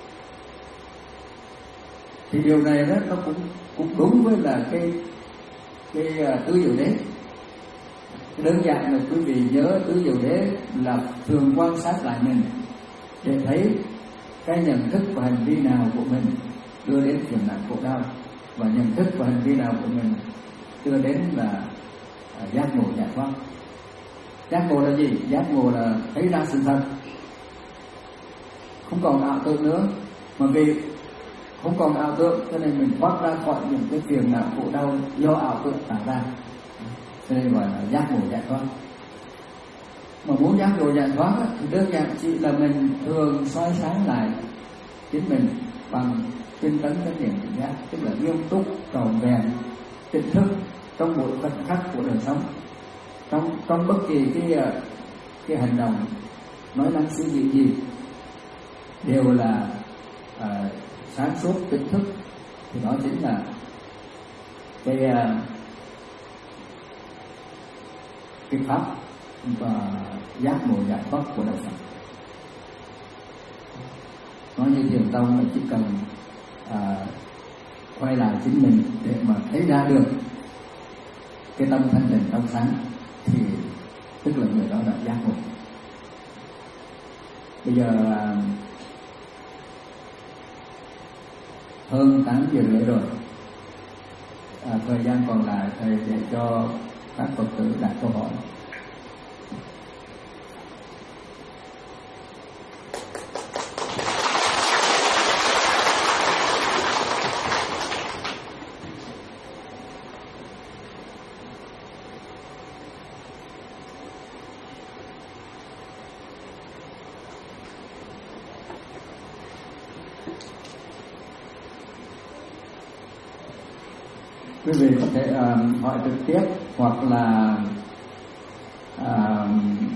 Thì điều này đó nó cũng cũng đúng với là cái cái uh, tứ diệu đế. Đơn giản là quý vị nhớ tứ diệu đế là thường quan sát lại mình để thấy cái nhận thức và hành vi nào của mình đưa đến phiền não khổ đau, và nhận thức và hành vi nào của mình đưa đến là uh, giác ngộ giải thoát. Giác ngộ là gì? Giác ngộ là thấy ra sự thật, không còn ảo tưởng nữa. Mà vì không còn ảo tưởng cho nên mình thoát ra khỏi những cái phiền não khổ đau do ảo tưởng tạo ra, cho nên gọi là giác ngộ giải thoát. Mà muốn giác ngộ giải thoát thì đơn giản chỉ là mình thường soi sáng lại chính mình bằng tinh tấn chánh niệm tỉnh giác, tức là nghiêm túc trọn vẹn tỉnh thức trong mỗi khoảnh khắc của đời sống, trong trong bất kỳ cái cái hành động, nói năng suy nghĩ gì đều là uh, sáng suốt tỉnh thức. Thì đó chính là cái uh, cái pháp và giác ngộ giải thoát của đạo Phật. Nói như thiền tông là chỉ cần à, quay lại chính mình để mà thấy ra được cái tâm thanh tịnh trong sáng thì tức là người đó đã giác ngộ. Bây giờ à, hơn tám giờ rưỡi rồi, à, thời gian còn lại thầy để cho các Phật tử đặt câu hỏi. Quý vị có thể uh, hỏi trực tiếp hoặc là uh,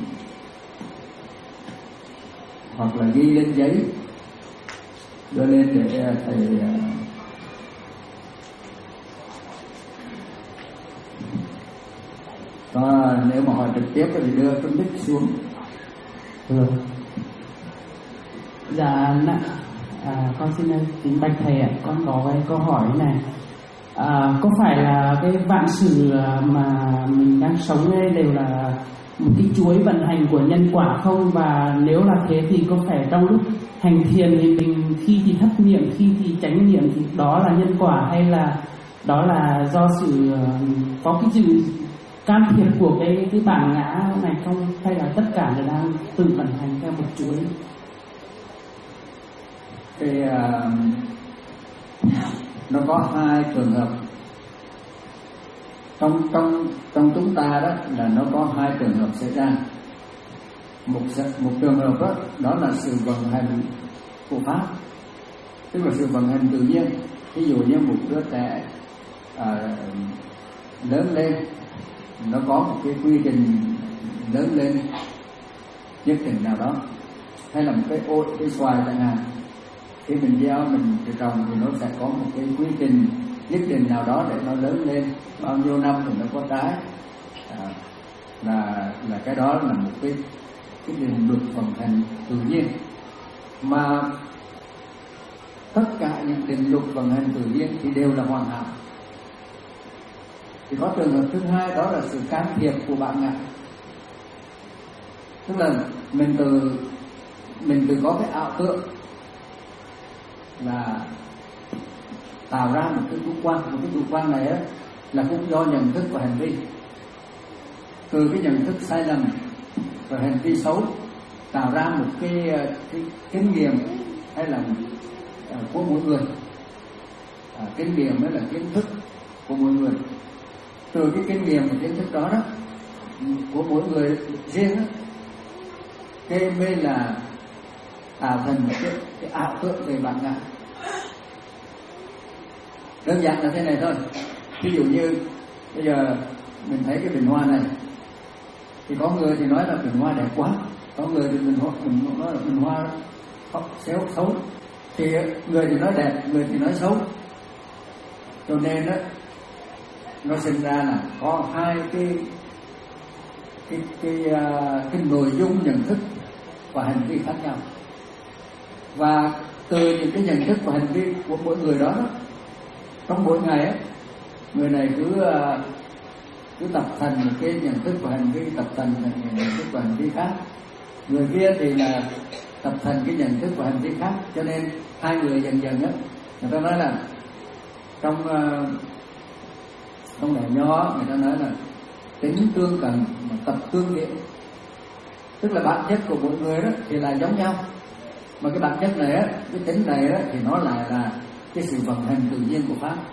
hoặc là ghi lên giấy đưa lên để uh, thầy uh, và nếu mà hỏi trực tiếp thì đưa cái mic xuống. Được. Dạ, à, con xin kính bạch thầy ạ, con có cái câu hỏi này. À, có phải là cái vạn sự mà mình đang sống đây đều là một cái chuỗi vận hành của nhân quả không? Và nếu là thế thì có phải trong lúc hành thiền thì mình khi thì thất niệm, khi thì chánh niệm, thì đó là nhân quả hay là đó là do sự có cái sự can thiệp của cái cái bản ngã này không, hay là tất cả đều đang tự vận hành theo một chuỗi? Thì uh, nó có hai trường hợp trong trong trong chúng ta, đó là nó có hai trường hợp xảy ra. Một một trường hợp đó, đó là sự vận hành của pháp, tức là sự vận hành tự nhiên. Ví dụ như một đứa trẻ à, lớn lên, nó có một cái quy trình lớn lên nhất định nào đó, hay là một cái ô cái xoài chẳng hạn, khi mình gieo mình trồng thì nó sẽ có một cái quy trình nhất định nào đó để nó lớn lên, bao nhiêu năm thì nó có trái. À, là là cái đó là một cái cái định luật vận hành tự nhiên. Mà tất cả những định luật vận hành tự nhiên thì đều là hoàn hảo. Thì có trường hợp thứ hai, đó là sự can thiệp của bản ngã. Tức là mình từ mình từ có cái ảo tưởng là tạo ra một cái chủ quan, một cái chủ quan này á, là cũng do nhận thức và hành vi. Từ cái nhận thức sai lầm và hành vi xấu tạo ra một cái, cái kinh nghiệm hay là uh, của mỗi người. À, kinh nghiệm mới là kiến thức của mỗi người. Từ cái kinh nghiệm và kiến thức đó đó của mỗi người riêng đó, cái mới là tạo thành một cái, cái ảo tưởng về bản ngã. Đơn giản là thế này thôi. Ví dụ như bây giờ mình thấy cái bình hoa này, thì có người thì nói là bình hoa đẹp quá, có người thì bình hoa mình nói là bình hoa xéo xấu, thì người thì nói đẹp, người thì nói xấu. Cho nên đó, nó sinh ra là có hai cái cái cái cái, cái nội dung nhận thức và hành vi khác nhau. Và từ những cái nhận thức và hành vi của mỗi người đó, đó trong mỗi ngày ấy, người này cứ cứ tập thành một cái nhận thức và hành vi, tập thành nhận thức và hành vi khác. Người kia thì là tập thành cái nhận thức và hành vi khác. Cho nên hai người dần dần á, người ta nói là trong uh, trong đại nho người ta nói là tính tương cận mà tập tương nghĩa. Tức là bản chất của mỗi người đó thì là giống nhau, mà cái bản chất này á, cái tính này á, thì nó lại là cái sự vận hành tự nhiên của pháp.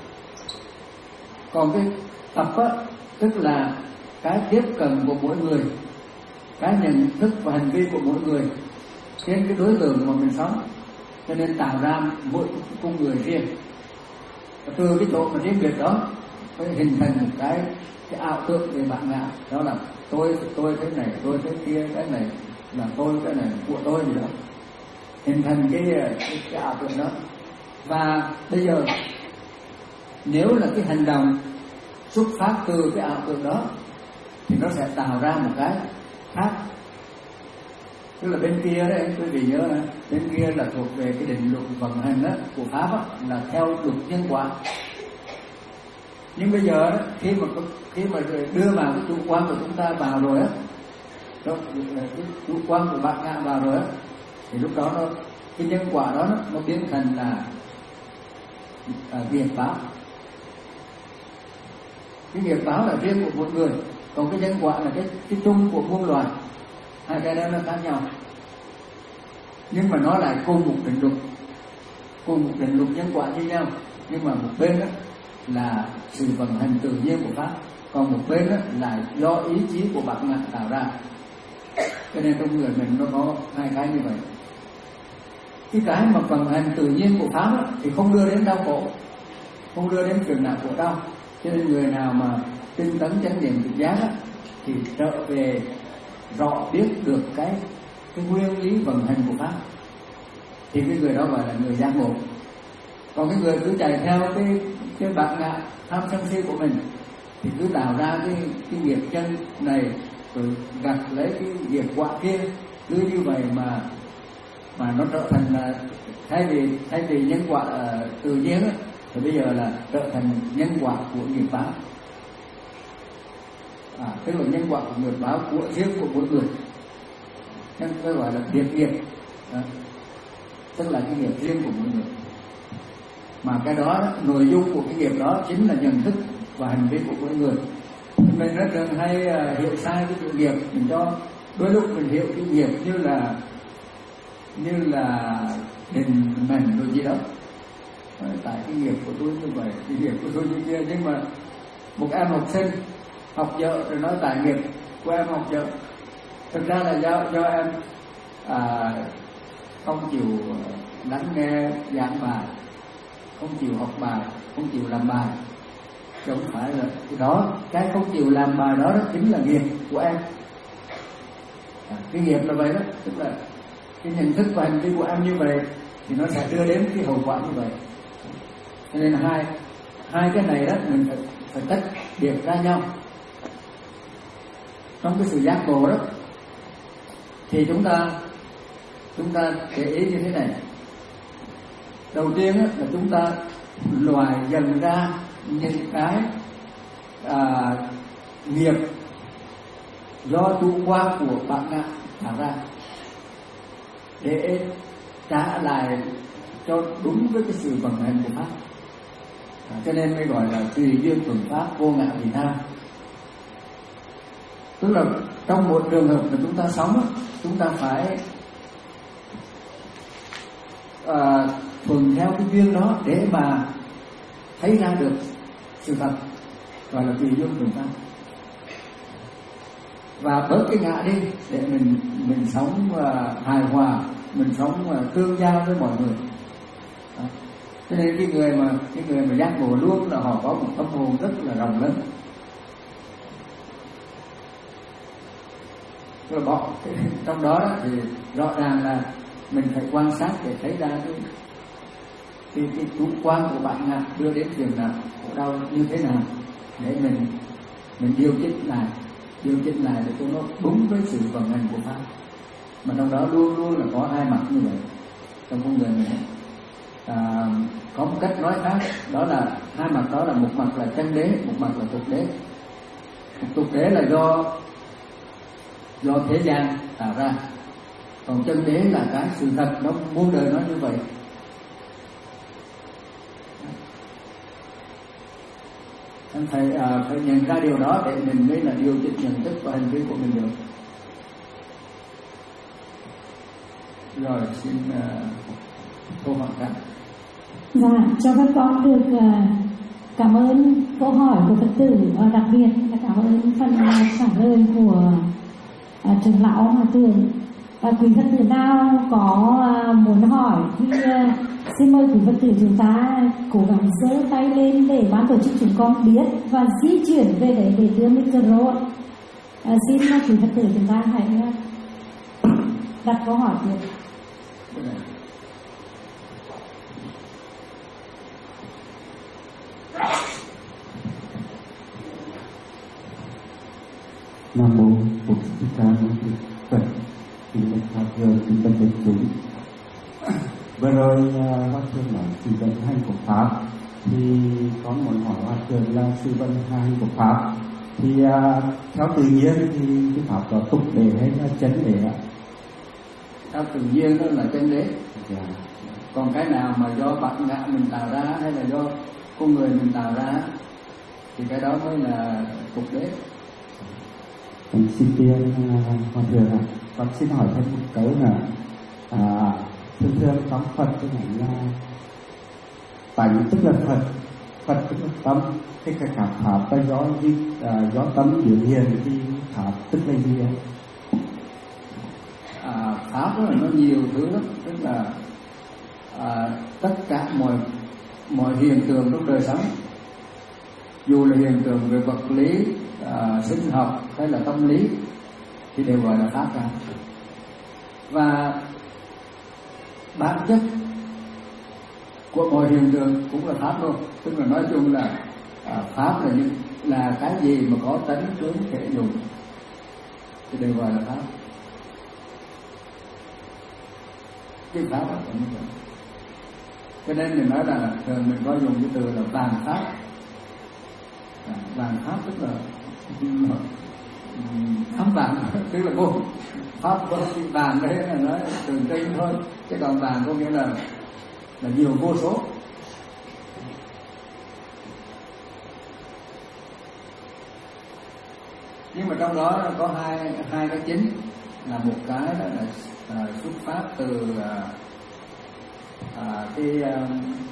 Còn cái tập á, tức là cái tiếp cận của mỗi người, cái nhận thức và hành vi của mỗi người trên cái đối tượng mà mình sống, cho nên tạo ra mỗi con người riêng. Và từ cái chỗ mà riêng biệt đó mới hình thành một cái cái ảo tưởng về bản ngã, đó là tôi tôi thế này, tôi thế kia, cái này là tôi, cái này của tôi gì đó, hình thành cái cái, cái ảo tưởng đó. Và bây giờ nếu là cái hành động xuất phát từ cái ảo tưởng đó thì nó sẽ tạo ra một cái khác. Tức là bên kia đấy, quý vị nhớ là bên kia là thuộc về cái định luật vận hành đó, của pháp đó, là theo luật nhân quả. Nhưng bây giờ đó, khi mà khi mà đưa vào cái chủ quan của chúng ta vào rồi á, đó, cái chủ quan của bản ngã vào rồi á, thì lúc đó nó cái nhân quả đó nó, nó biến thành là à, nghiệp báo. Cái nghiệp báo là riêng của một người, còn cái nhân quả là cái cái chung của muôn loài. Hai cái đó nó khác nhau, nhưng mà nó lại cùng một định luật, cùng một định luật nhân quả như nhau. Nhưng mà một bên đó là sự vận hành tự nhiên của pháp, còn một bên đó là do ý chí của bản ngã tạo ra. Cho nên trong người mình nó có hai cái như vậy. Cái cái mà vận hành tự nhiên của pháp đó, thì không đưa đến đau khổ, không đưa đến phiền não khổ đau. Cho nên người nào mà tinh tấn chánh niệm tự giác đó, thì trở về rõ biết được cái cái nguyên lý vận hành của pháp, thì cái người đó gọi là người giác ngộ. Còn cái người cứ chạy theo cái cái bản ngã tham sân si của mình thì cứ tạo ra cái cái nghiệp chân này rồi gặt lấy cái nghiệp quả kia, cứ như vậy mà mà nó trở thành là thay vì thay vì nhân quả uh, tự nhiên á, thì bây giờ là trở thành nhân quả của nghiệp báo. À, tức là nhân quả của nghiệp báo của riêng của mỗi người, nên tôi gọi là biệt nghiệp. tức là cái nghiệp riêng của mỗi người. Mà cái đó, nội dung của cái nghiệp đó chính là nhận thức và hành vi của mỗi người. Mình rất thường hay uh, hiểu sai cái chữ nghiệp, mình cho đôi lúc mình hiểu cái nghiệp như là như là định mệnh rồi gì đó. Tại cái nghiệp của tôi như vậy, cái nghiệp của tôi như kia. Nhưng mà một em học sinh học vợ rồi nói tại nghiệp của em học vợ, thực ra là do do em à, không chịu lắng nghe giảng bài, không chịu học bài, không chịu làm bài. Chứ không phải là cái đó, cái không chịu làm bài đó, đó chính là nghiệp của em. À, cái nghiệp là vậy đó, tức là cái nhận thức và hành vi của em như vậy thì nó sẽ đưa đến cái hậu quả như vậy. Cho nên hai hai cái này đó mình phải, phải tách biệt ra nhau. Trong cái sự giác ngộ đó thì chúng ta chúng ta để ý như thế này. Đầu tiên đó, là chúng ta loại dần ra những cái à, nghiệp do chủ quan của bản ngã tạo ra để trả lại cho đúng với cái sự vận hành của pháp. À, cho nên mới gọi là tùy duyên thuận pháp, vô ngã vị tha. Tức là trong một trường hợp mà chúng ta sống, chúng ta phải à, thuận theo cái duyên đó để mà thấy ra được sự thật, gọi là tùy duyên thuận pháp. Và bớt cái ngã đi để mình mình sống uh, hài hòa, mình sống uh, tương giao với mọi người. Đó. Cho nên cái người mà cái người mà giác ngộ luôn là họ có một tâm hồn rất là rộng lớn. Rồi bỏ trong đó thì rõ ràng là mình phải quan sát để thấy ra cái cái, cái chủ quan của bạn ngã đưa đến phiền não khổ đau như thế nào để mình mình điều chỉnh lại điều chỉnh lại để cho nó đúng với sự vận hành của pháp. Mà trong đó luôn luôn là có hai mặt như vậy trong con người mình. À, có một cách nói khác, đó là hai mặt đó là một mặt là chân đế, một mặt là tục đế. Tục đế là do do thế gian tạo ra, còn chân đế là cái sự thật, nó muôn đời nó như vậy. Anh phải, à, phải nhận ra điều đó để mình mới là điều chỉnh nhận thức và hành vi của mình được. Rồi xin uh, câu hỏi khác. Dạ, cho các con được uh, cảm ơn câu hỏi của Phật tử, uh, đặc biệt là cảm ơn phần uh, trả lời của uh, trưởng lão Hòa Thượng. Uh, quý Phật tử nào có uh, muốn hỏi thì uh, xin mời quý Phật tử chúng ta cố gắng giơ tay lên để ban tổ chức chúng con biết và di chuyển về đấy để đưa micro. Uh, xin quý Phật tử chúng ta hãy uh, đặt câu hỏi được. Nam mô Bổn Sư Thích Ca Mâu Ni Phật. Kính bạch Hòa Thượng, kính bạch đại chúng. Vừa rồi Hòa Thượng nói sự vận hành của pháp, thì con muốn hỏi Hòa Thượng là sự vận hành của pháp thì uh, theo tự nhiên thì cái pháp đó tục đế hay là chân đế ạ? Theo tự nhiên đó là chân đế. Yeah. Còn cái nào mà do bản ngã mình tạo ra hay là do con người mình tạo ra thì cái đó mới là tục đế. Mình xin tiên Hòa Thượng ạ. Con xin hỏi thêm một câu là à, thường thường trong Phật cái này là tánh tức là Phật, Phật tức là tâm, cái cái cảm pháp là do gì, à, do tâm biểu hiện thì pháp tức là gì ạ? À, pháp đó là nó nhiều thứ lắm, tức là à, tất cả mọi mọi hiện tượng trong đời sống, dù là hiện tượng về vật lý, à, sinh học hay là tâm lý thì đều gọi là pháp cả. Và bản chất của mọi hiện tượng cũng là pháp luôn, tức là nói chung là à, pháp là những là cái gì mà có tánh tướng thể dụng thì đều gọi là pháp. Cái pháp là như vậy. Cho nên mình nói là thường mình có dùng cái từ là vàng pháp. À, vàng pháp tức là thấm vàng tức là vô pháp vàng đấy là nói tượng trưng thôi, chứ còn vàng có nghĩa là là nhiều vô số. Nhưng mà trong đó có hai hai cái chính, là một cái đó là à, xuất phát từ à, à, cái à,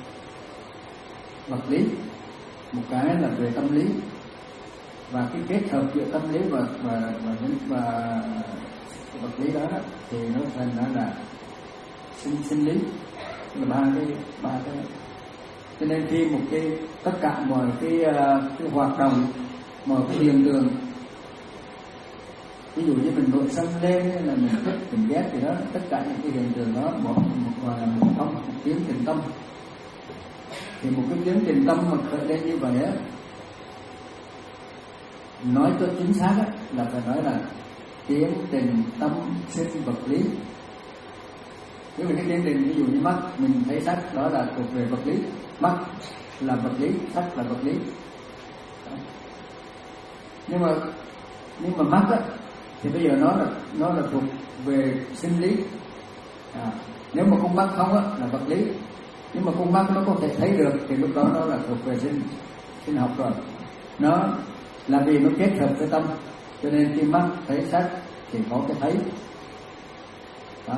vật lý, một cái là về tâm lý, và cái kết hợp giữa tâm lý và và và, và, và vật lý đó, đó thì nó thành ra là sinh sinh lý, là ba cái ba cái. Cho nên khi một cái tất cả mọi cái, cái hoạt động, mọi cái hiện tượng, ví dụ như mình nổi sân lên hay là mình thích mình ghét gì đó, tất cả những cái hiện tượng đó một một gọi là một tâm, một tiến trình tâm. Thì một cái tiến trình tâm mà khởi lên như vậy á, nói cho chính xác á, là phải nói là tiến trình tâm sinh vật lý. Nếu mà cái tiến trình ví dụ như mắt, mình thấy sắc, đó là thuộc về vật lý, mắt là vật lý, sắc là vật lý. Đó. Nhưng mà nhưng mà mắt á thì bây giờ nó là nó là thuộc về sinh lý. À, nếu mà con mắt không á là vật lý, nhưng mà con mắt nó có thể thấy được thì lúc đó nó là thuộc về sinh sinh học rồi. Nó là vì nó kết hợp với tâm, cho nên khi mắt thấy sắc thì có cái thấy. Đó.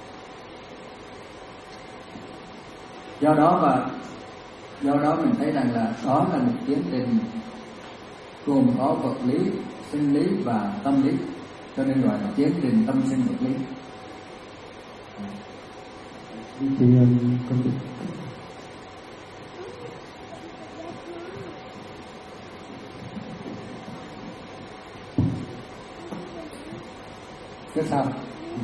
Do đó và do đó mình thấy rằng là đó là một tiến trình gồm có vật lý, sinh lý và tâm lý, cho nên gọi là tiến trình tâm sinh vật lý. Thì con được tiếp sau.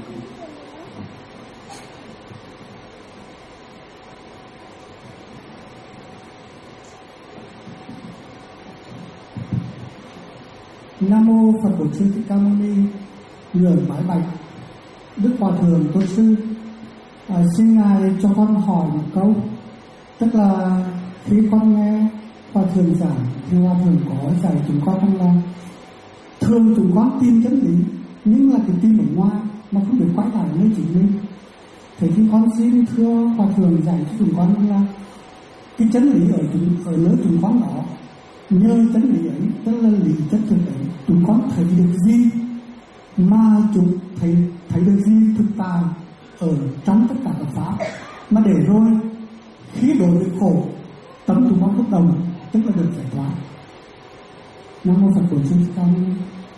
Nam mô Phật Bổn Sư Thích Ca Mâu Ni. Người bái bạch Đức Hòa Thượng Tôn Sư, à, xin ngài cho con hỏi một câu. Tức là khi con nghe Hòa Thượng giảng thì Hòa Thượng có dạy chúng con rằng là thường chúng con tin chân lý, nhưng là cái tin ở ngoài mà không được quay lại nơi chính mình. Thế thì con xin thưa Hòa Thượng dạy cho chúng con rằng là cái chân lý ở chúng ở nơi chúng con đó, nhờ chân lý ấy, tức là lý chất thực ấy, chúng con thấy được gì, mà chúng thấy thấy được gì thực tại ở trong tất cả các pháp, mà để rồi khi đối với khổ, tâm chúng con bất đồng, tức là được giải thoát. Nam mô Phật Bổn Sư Thích Ca Mâu Ni.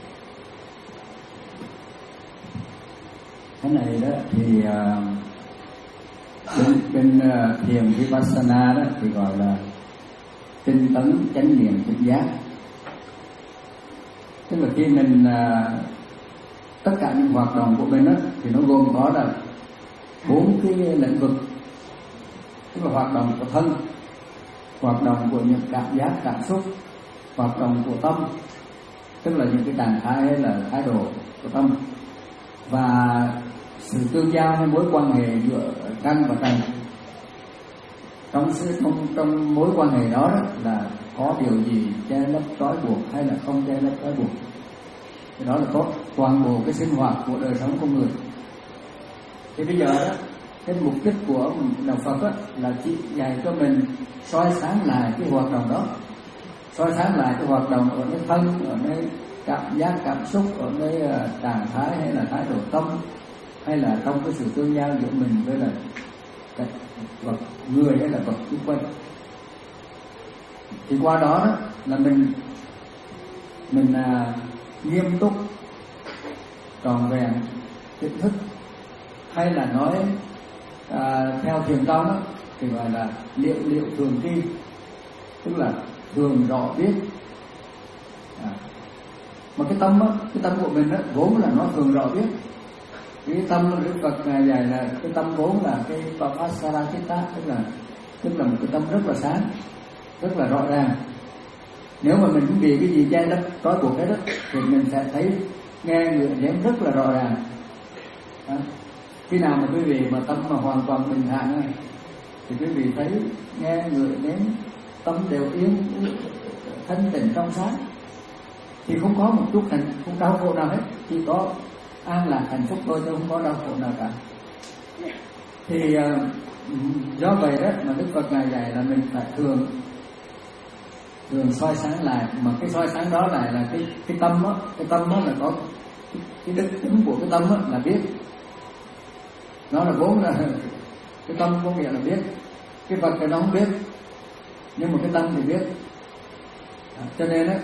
Cái này đó thì uh, bên bên uh, thiền Vipassana đó thì gọi là tinh tấn chánh niệm tỉnh giác. Tức là khi mình uh, tất cả những hoạt động của mình đó, thì nó gồm có là bốn cái lĩnh vực, tức là hoạt động của thân, hoạt động của những cảm giác cảm xúc, hoạt động của tâm, tức là những cái trạng thái hay là thái độ của tâm, và sự tương giao hay mối quan hệ giữa căn và trần. Trong trong trong mối quan hệ đó, đó là có điều gì che lấp trói buộc hay là không che lấp trói buộc. Thì đó là có toàn bộ cái sinh hoạt của đời sống con người. Thì bây giờ đó, cái mục đích của đạo Phật đó là chỉ dạy cho mình soi sáng lại cái hoạt động đó, soi sáng lại cái hoạt động ở nơi thân, ở nơi cảm giác cảm xúc, ở nơi uh, trạng thái hay là thái độ tâm, hay là trong cái sự tương giao giữa mình với là cái vật người hay là vật xung quanh. Thì qua đó, đó là mình mình uh, nghiêm túc trọn vẹn tỉnh thức, hay là nói uh, theo thiền tông đó, thì gọi là liệu liệu thường tri, tức là thường rõ biết. À, mà cái tâm á, cái tâm của mình á, vốn là nó thường rõ biết. Cái tâm Đức Phật ngài dạy là cái tâm vốn là cái Vipassana Chitta, tức là tức là một cái tâm rất là sáng, rất là rõ ràng. Nếu mà mình cũng bị cái gì che lấp trói buộc hết đó, thì mình sẽ thấy nghe người nếm rất là rõ ràng. À, khi nào mà quý vị mà tâm mà hoàn toàn bình thản này, thì quý vị thấy nghe người nếm tâm đều yên, thanh tịnh trong sáng. thì không có một chút hạnh không đau khổ nào hết, chỉ có an lạc hạnh phúc thôi, chứ không có đau khổ nào cả. Thì uh, do vậy đó mà Đức Phật ngài dạy là mình phải thường thường soi sáng lại, mà cái soi sáng đó lại là cái cái tâm đó, cái tâm đó là có cái, cái đức tính của cái tâm đó là biết, nó là vốn là cái tâm có nghĩa là biết, cái vật cái nó không biết, nhưng mà cái tâm thì biết. À, cho nên đó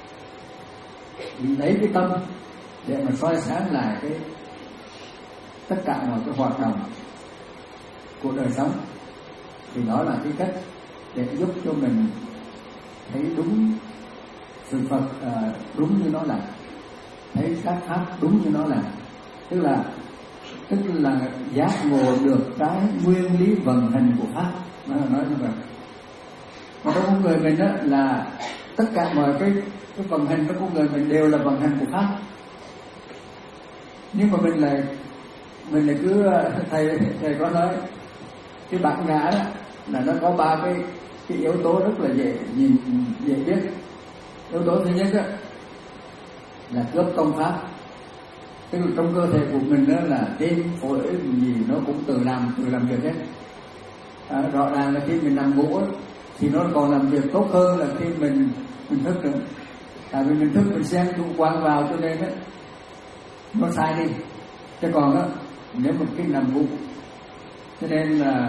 lấy cái tâm để mà soi sáng lại cái tất cả mọi cái hoạt động của đời sống, thì đó là cái cách để giúp cho mình thấy đúng sự Phật, à, đúng như nó là, thấy các pháp đúng như nó là, tức là tức là giác ngộ được cái nguyên lý vận hành của pháp. Nó là nói như vậy. Mà trong con người mình đó là tất cả mọi cái cái vận hành trong con người mình đều là vận hành của pháp, nhưng mà mình lại mình lại cứ thầy thầy có nói cái bản ngã đó là nó có ba cái cái yếu tố rất là dễ nhìn dễ biết. Yếu tố thứ nhất đó là cướp công pháp, tức là trong cơ thể của mình đó là tim phổi gì nó cũng tự làm tự làm việc hết. À, rõ ràng là khi mình nằm ngủ thì nó còn làm việc tốt hơn là khi mình mình thức nữa, tại vì mình thức mình xem chung quanh vào cho nên đó nó sai đi. Chứ còn đó nếu mà khi nằm ngủ, cho nên là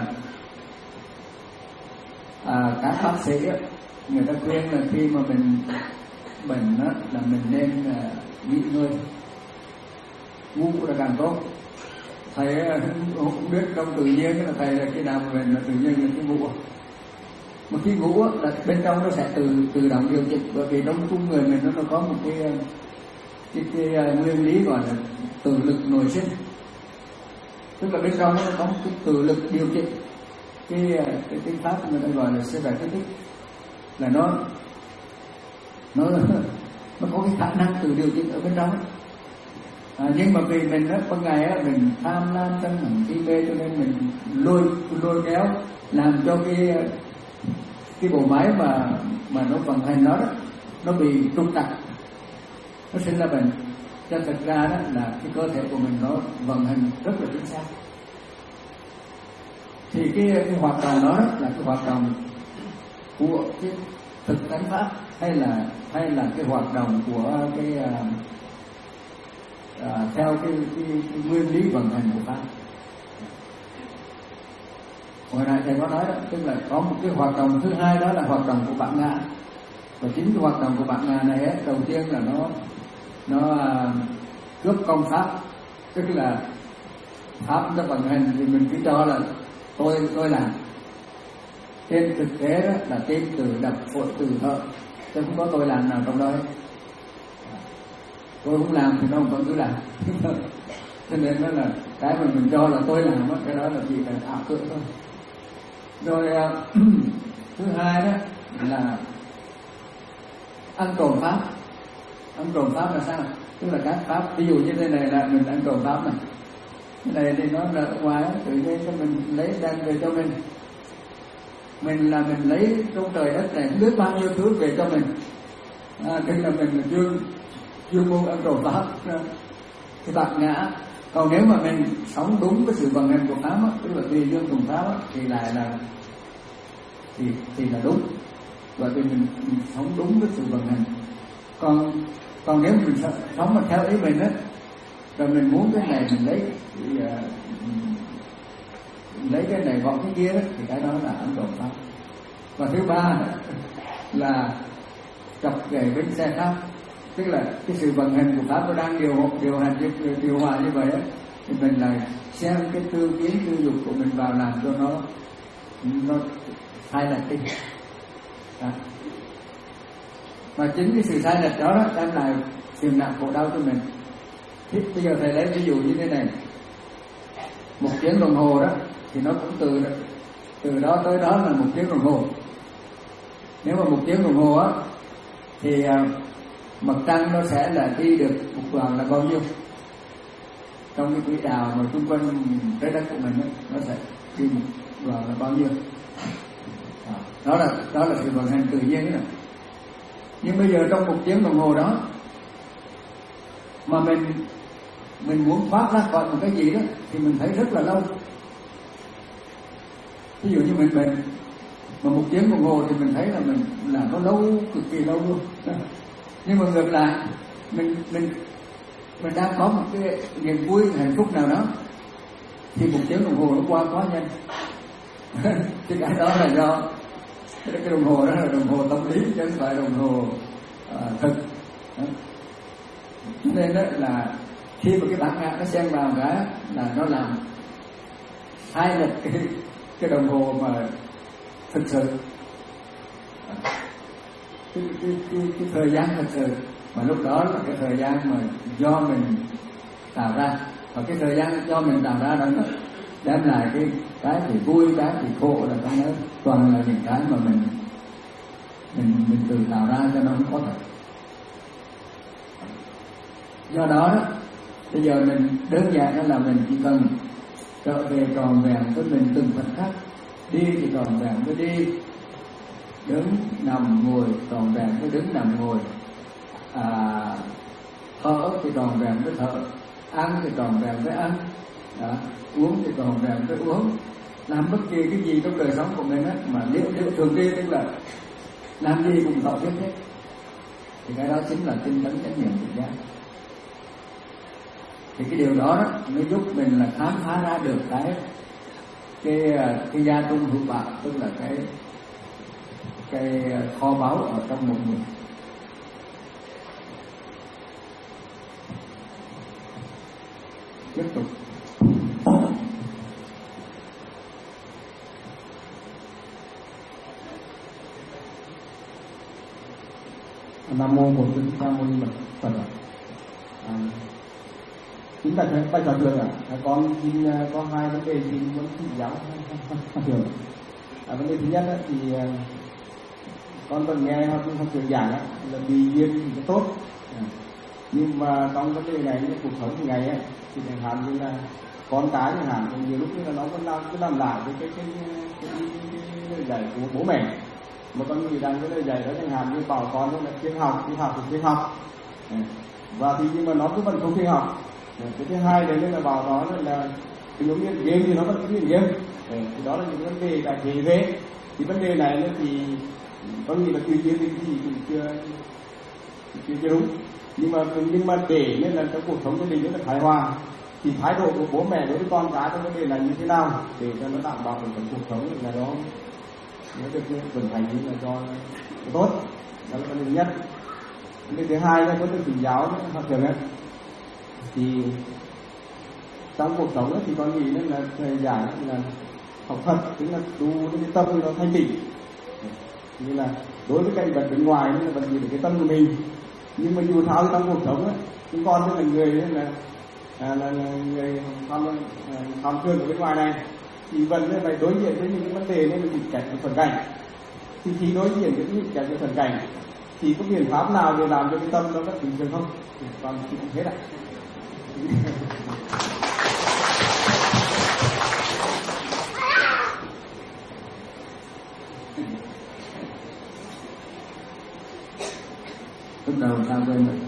à, các bác sĩ đó, người ta khuyên là khi mà mình bệnh đó, là mình nên uh, nghỉ ngơi, ngủ là càng tốt. Thầy không biết trong tự nhiên là thầy là khi nào mà mình là tự nhiên là cái ngủ, mà khi ngủ là bên trong nó sẽ tự tự động điều chỉnh, bởi vì trong con người mình nó có một cái cái, cái, cái nguyên lý gọi là tự lực nội sinh, tức là bên trong nó có một cái tự lực điều chỉnh. Cái cái tiếng pháp người ta gọi là sẽ phải cái tích là nó nó nó có cái khả năng tự điều chỉnh ở bên trong. À, nhưng mà vì mình á ban ngày á mình tham lam sân hận si mê, cho nên mình lôi lôi kéo làm cho cái cái bộ máy mà mà nó vận hành nó đó nó bị trục trặc, nó sinh ra bệnh. Cho thật ra đó là cái cơ thể của mình nó vận hành rất là chính xác. Thì cái, cái hoạt động đó là cái hoạt động của cái thực tánh pháp, hay là hay là cái hoạt động của cái uh, uh, theo cái, cái, cái nguyên lý vận hành của pháp. Hồi nãy thầy có nói đó, tức là có một cái hoạt động thứ hai, đó là hoạt động của bản ngã. Và chính cái hoạt động của bản ngã này ấy, đầu tiên là nó nó uh, cướp công pháp, tức là pháp nó vận hành thì mình cứ cho là tôi tôi làm. Trên thực tế đó là tim tự đập, phổi tự thở, chứ không có tôi làm nào trong đó hết. Tôi không làm thì nó vẫn cứ làm. Cho nên đó là cái mà mình cho là tôi làm đó, cái đó là chỉ là ảo tưởng thôi. Rồi thứ hai đó là ăn trộm pháp. Ăn trộm pháp là sao? Tức là các pháp, ví dụ như thế này là mình ăn trộm pháp này. Cái này thì nó là ở ngoài tự nhiên cho mình lấy đem về cho mình. Mình là mình lấy trong trời đất này không biết bao nhiêu thứ về cho mình. À, tức là mình chưa chưa muốn ăn trộm pháp cái bạc ngã. Còn nếu mà mình sống đúng với sự vận hành của pháp á, tức là tùy dương cùng pháp á, thì lại là thì thì là đúng, bởi vì mình, mình sống đúng với sự vận hành. Còn còn nếu mình sống mà theo ý mình á, rồi mình muốn cái này mình lấy thì, uh, lấy cái này gọn cái kia đó, thì cái đó là ăn trộm pháp. Và thứ ba là chọc ghẻ bánh xe pháp, tức là cái sự vận hành của pháp nó đang điều điều hành điều, điều hòa như vậy đó, thì mình lại xem cái tư kiến tư dục của mình vào làm cho nó nó sai lệch đi. Đó. Mà chính cái sự sai lệch đó, đó đem lại phiền não khổ đau cho mình. Thì bây giờ thầy lấy ví dụ như thế này, một tiếng đồng hồ đó thì nó cũng từ từ đó tới đó là một tiếng đồng hồ. Nếu mà một tiếng đồng hồ á thì uh, mặt trăng nó sẽ là đi được một đoạn là bao nhiêu trong cái quỹ đạo mà xung quanh trái đất của mình ấy, nó sẽ đi một đoạn là bao nhiêu. Đó là đó là sự vận hành tự nhiên đó. Nhưng bây giờ trong một tiếng đồng hồ đó mà mình mình muốn thoát ra khỏi một cái gì đó thì mình thấy rất là lâu. Ví dụ như mình bệnh mà một tiếng đồng hồ thì mình thấy là mình là có lâu, cực kỳ lâu luôn. Nhưng mà ngược lại, mình mình mình đang có một cái niềm vui, hạnh phúc nào đó thì một tiếng đồng hồ nó qua quá nhanh. Thì cái đó là do cái đồng hồ đó là đồng hồ tâm lý chứ không phải đồng hồ uh, thực. Cho nên đó là khi mà cái bản ngã nó xen vào cái là nó làm sai lệch cái cái đồng hồ mà thực sự, cái, cái, cái, cái thời gian thực sự, mà lúc đó là cái thời gian mà do mình tạo ra, và cái thời gian do mình tạo ra đó nó đem lại cái cái thì vui, cái thì khổ, là cái đó toàn là những cái mà mình mình mình tự tạo ra cho nó không có thật. Do đó đó, bây giờ mình đơn giản đó là mình chỉ cần trở về tròn vẹn với mình từng phần khắc. Đi thì tròn vẹn với đi, đứng nằm ngồi tròn vẹn với đứng nằm ngồi, à, thở thì tròn vẹn với thở, ăn thì tròn vẹn với ăn, đó, uống thì tròn vẹn với uống. Làm bất kỳ cái gì trong đời sống của mình á, mà liệu liệu thường đi, tức là làm gì cũng thọ thiết hết, thì cái đó chính là tinh tấn chánh niệm tỉnh giác. Thì cái điều đó, đó mới giúp mình là khám phá ra được cái cái cái gia trung hữu bạo, tức là cái cái kho báu ở trong một người. Tiếp tục. Nam mô Bổn Sư Thích Ca Mâu Ni Phật. À, chính tại tại trò trường ạ, à, con xin có hai vấn đề xin muốn chỉ giáo trường. À, vấn đề thứ nhất á, thì con vẫn nghe học trường giảng á, là vì duyên thì nó tốt, à, nhưng mà trong vấn đề này, cuộc sống thường ngày ấy, thì chẳng hạn như là con cái chẳng hạn, thì nhiều lúc là nó vẫn làm cứ làm lại với cái cái cái, cái, cái, cái lời dạy của bố mẹ, mà con nghĩ rằng cái lời dạy đó chẳng hạn như bảo con là chuyên học, đi học thì chuyên học, à, và thì nhưng mà nó cứ vẫn không chuyên học. Cái thứ hai đấy là bảo đó là, là cái giống như game thì nó vẫn cứ nghiện game, thì đó là những vấn đề tại vì thế. Thì vấn đề này thì có nghĩ là tùy chuyên thì gì cũng chưa chưa, chưa đúng, nhưng mà nhưng mà để nên là trong cuộc sống gia đình rất là hài hòa, thì thái độ của bố mẹ đối với con cái trong vấn đề là như thế nào để cho nó đảm bảo được cuộc sống là nó nó được vận hành như là cho tốt, đó là vấn đề nhất. Vấn đề thứ hai là có được thỉnh giáo học trường ấy, thì trong cuộc sống ấy, thì con nghĩ là thời gian là học Phật, tức là tu cái tâm nó thanh tịnh, như là đối với cảnh vật bên ngoài là vẫn giữ được cái tâm của mình, nhưng mà dù sao trong cuộc sống ấy, chúng con là người là là, là, là người tham tham trường ở bên ngoài này, thì vẫn phải đối diện với những cái vấn đề nên là bị kẹt với phần cảnh. Thì khi đối diện với những kẹt với phần cảnh thì có biện pháp nào để làm cho cái tâm nó vẫn bình thường không? Còn chỉ cũng thế ạ. Lúc đầu sao quên rồi.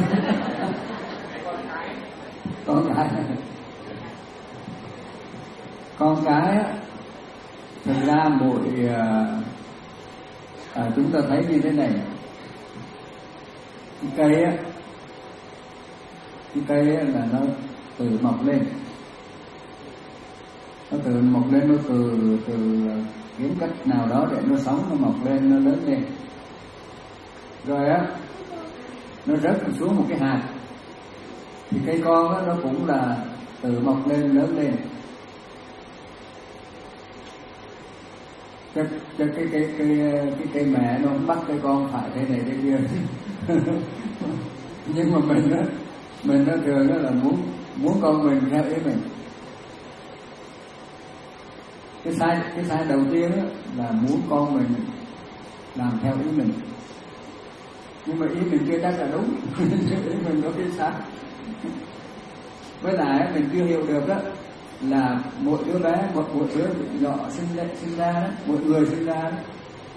Con cái con cái thực ra mỗi à, chúng ta thấy như thế này, cái cây á, cái cây á là nó tự mọc lên, nó tự mọc lên, nó từ từ kiếm cách nào đó để nó sống, nó mọc lên, nó lớn lên, rồi á nó rớt xuống một cái hạt, thì cây con á nó cũng là tự mọc lên, lớn lên. Cái cái cái cái cái cái cây mẹ nó không bắt cây con phải thế này thế kia. Nhưng mà mình á, mình nó thường đó là muốn muốn con mình theo ý mình. Cái sai cái sai đầu tiên á là muốn con mình làm theo ý mình, nhưng mà ý mình chưa chắc là đúng. Ý mình có cái sai. Với lại mình chưa hiểu được đó là mỗi đứa bé, một mỗi đứa nhỏ sinh ra, sinh ra đó, mỗi người sinh ra đó,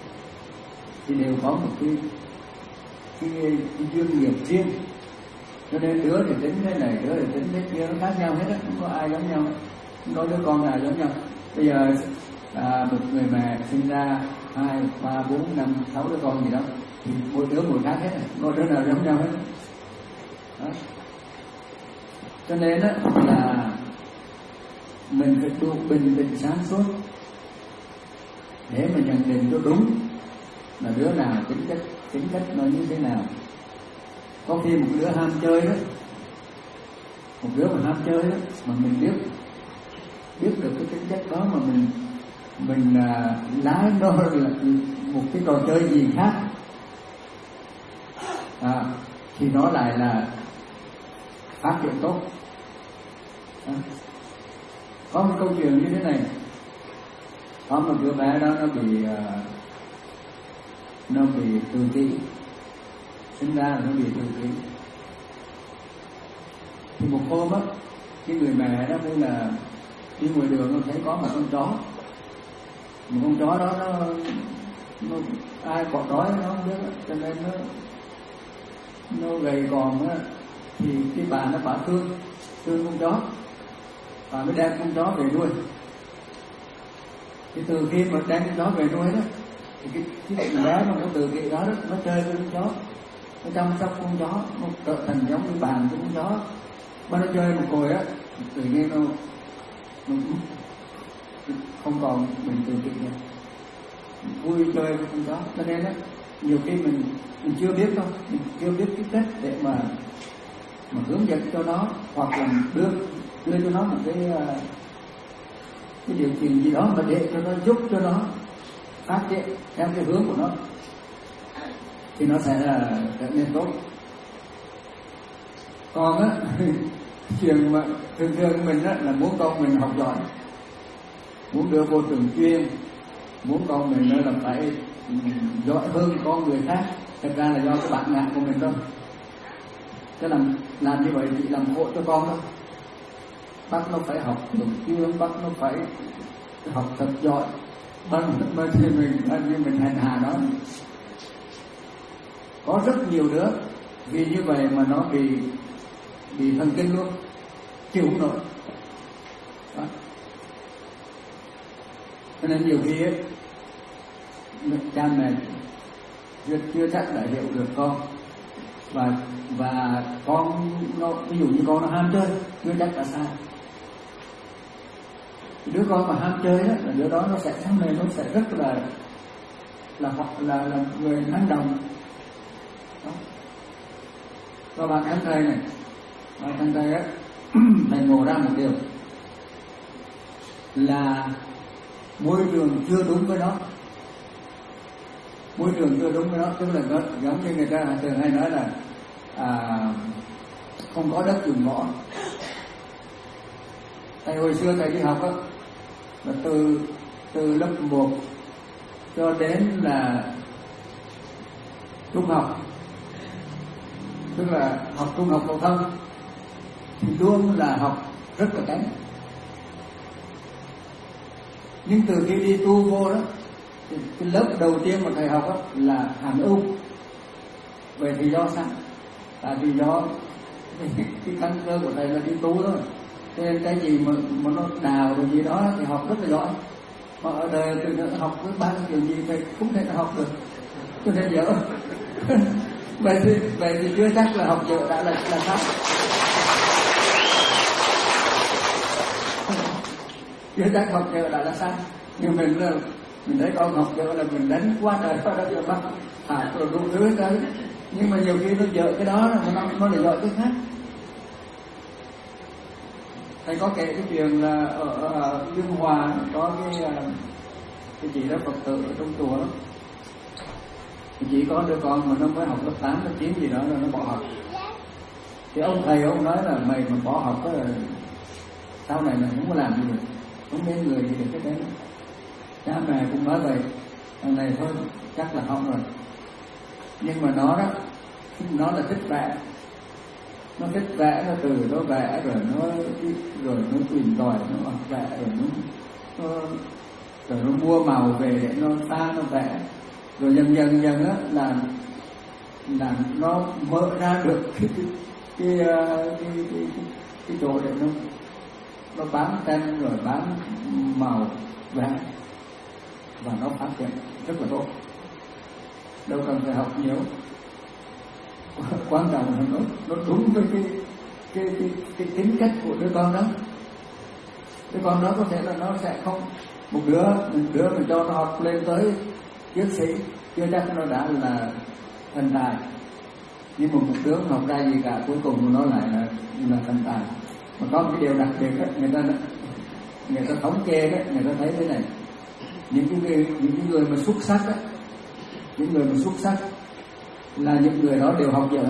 thì đều có một cái cái, cái duyên nghiệp riêng, Cho nên đứa thì tính thế này, đứa thì tính thế kia, nó khác nhau hết á, không có ai giống nhau, không có đứa con nào giống nhau. Bây giờ à, một người mẹ sinh ra hai, ba, bốn, năm, sáu đứa con gì đó, thì mỗi đứa mỗi khác hết, không có đứa nào giống nhau hết. Đó. Cho nên á là mình phải đủ bình tĩnh sáng suốt để mà nhận định cho đúng là đứa nào tính cách tính cách nó như thế nào. Có khi một đứa ham chơi đó, một đứa mà ham chơi đó mà mình biết biết được cái tính cách đó mà mình mình à, lái nó là một cái trò chơi gì khác à, thì nó lại là phát triển tốt. À. Có một câu chuyện như thế này, có một đứa bé đó nó bị uh, nó bị tự kỷ, sinh ra là nó bị tự kỷ. Thì một hôm á, cái người mẹ đó mới là đi ngoài đường, nó thấy có một con chó, một con chó đó nó, nó ai cọt đói nó không biết, cho nên nó nó gầy còm á, thì cái bà nó bảo thương thương con chó, và mới đem con chó về nuôi. Thì từ khi mà đem con chó về nuôi đó, thì cái cái bé mà nó từ cái đó, đó nó chơi với con chó, nó chăm sóc con chó, nó trở thành giống như bạn của con chó. Mà nó chơi một hồi á, tự nhiên nó, nó không còn mình từ kỷ nữa, vui chơi với con chó. Cho nên á, nhiều khi mình mình chưa biết đâu, mình chưa biết cái cách để mà mà hướng dẫn cho nó, hoặc là đưa đưa cho nó một cái cái điều kiện gì đó mà để cho nó giúp cho nó phát triển theo cái hướng của nó, thì nó sẽ là trở nên tốt. Còn á chuyện mà thường thường mình á là muốn con mình học giỏi, muốn đưa vô trường chuyên, muốn con mình là phải giỏi hơn con người khác. Thật ra là do cái bản ngã của mình thôi. Cái làm làm như vậy chỉ làm khổ cho con thôi. Bắt nó phải học trường chuyên, bắt nó phải học thật giỏi, bắt nó thì mình như mình hành hạ nó. Có rất nhiều đứa vì như vậy mà nó bị bị thần kinh luôn, chịu không nổi. Đó. Cho nên nhiều khi ấy, cha mẹ chưa, chưa chắc đã hiểu được con, và và con nó, ví dụ như con nó ham chơi, chưa chắc là sai. Đứa con mà ham chơi đó, là đứa đó nó sẽ sau này nó sẽ rất là là hoặc là là người năng động. Đó. Và bạn thân thầy này, bạn thân thầy á, thầy ngộ ra một điều là môi trường chưa đúng với nó, môi trường chưa đúng với nó, tức là nó giống như người ta thường hay nói là à, không có đất dùng võ. Thầy hồi xưa thầy đi học á, là từ từ lớp một cho đến là trung học, tức là học trung học phổ thông, thì luôn là học rất là kém. Nhưng từ khi đi tu vô đó, thì cái lớp đầu tiên mà thầy học đó là hàm ưu. Vậy thì do sao? Tại vì do cái, cái căn cơ của thầy là đi tu thôi. Cho nên cái gì mà, mà nó đào rồi gì đó thì học rất là giỏi. Mà ở đời từ học với ba cái kiểu gì thầy cũng thể học được, cho nên dở. vậy thì vậy thì chưa chắc là học dở đã là là sao? Chưa chắc học dở đã là sao? Nhưng mình là mình thấy con học dở là mình đánh quá trời quá đất rồi bắt thả rồi đủ thứ cái. Nhưng mà nhiều khi nó dở cái đó là nó nó lại giỏi cái khác. Thầy có kể cái chuyện là ở, ở Dương Hòa có cái cái chị đó Phật tử ở trong chùa đó, chỉ có đứa con mà nó mới học lớp tám, lớp chín gì đó rồi nó bỏ học. Thì ông thầy ông nói là mày mà bỏ học đó là sau này mày không có làm gì được, không nên người gì được cái đấy. Cha mẹ cũng nói vậy, thằng này thôi chắc là không rồi. Nhưng mà nó đó, nó là thích vẽ, nó thích vẽ, nó từ nó vẽ rồi nó rồi nó tìm tòi, nó học vẽ rồi nó, nó rồi nó mua màu về để nó pha nó vẽ, rồi dần dần dần á là là nó mở ra được cái, cái, cái cái cái, cái chỗ để nó nó bám tem rồi bám màu vẽ và nó phát triển rất là tốt, đâu cần phải học nhiều. Quan trọng là nó nó đúng với cái cái cái cái tính cách của đứa con đó. Đứa con đó có thể là nó sẽ không, một đứa một đứa mình cho nó học lên tới tiến sĩ chưa chắc nó đã là thành tài, nhưng mà một đứa không học ra gì cả cuối cùng nó lại là là thành tài. Mà có một cái điều đặc biệt đó, người ta người ta thống kê đó, người ta thấy thế này, những cái người những cái người mà xuất sắc đó, những người mà xuất sắc là những người đó đều học giỏi.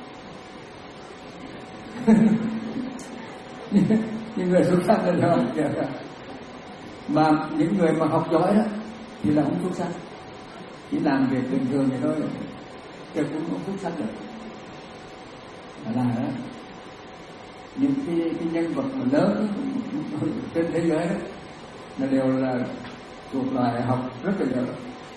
Những người xuất sắc là đều học giỏi, mà những người mà học giỏi đó thì là không xuất sắc, chỉ làm việc bình thường vậy thôi, chứ cũng không xuất sắc được. Là đó, những cái, cái nhân vật mà lớn trên thế giới đó là đều là thuộc loại học rất là giỏi.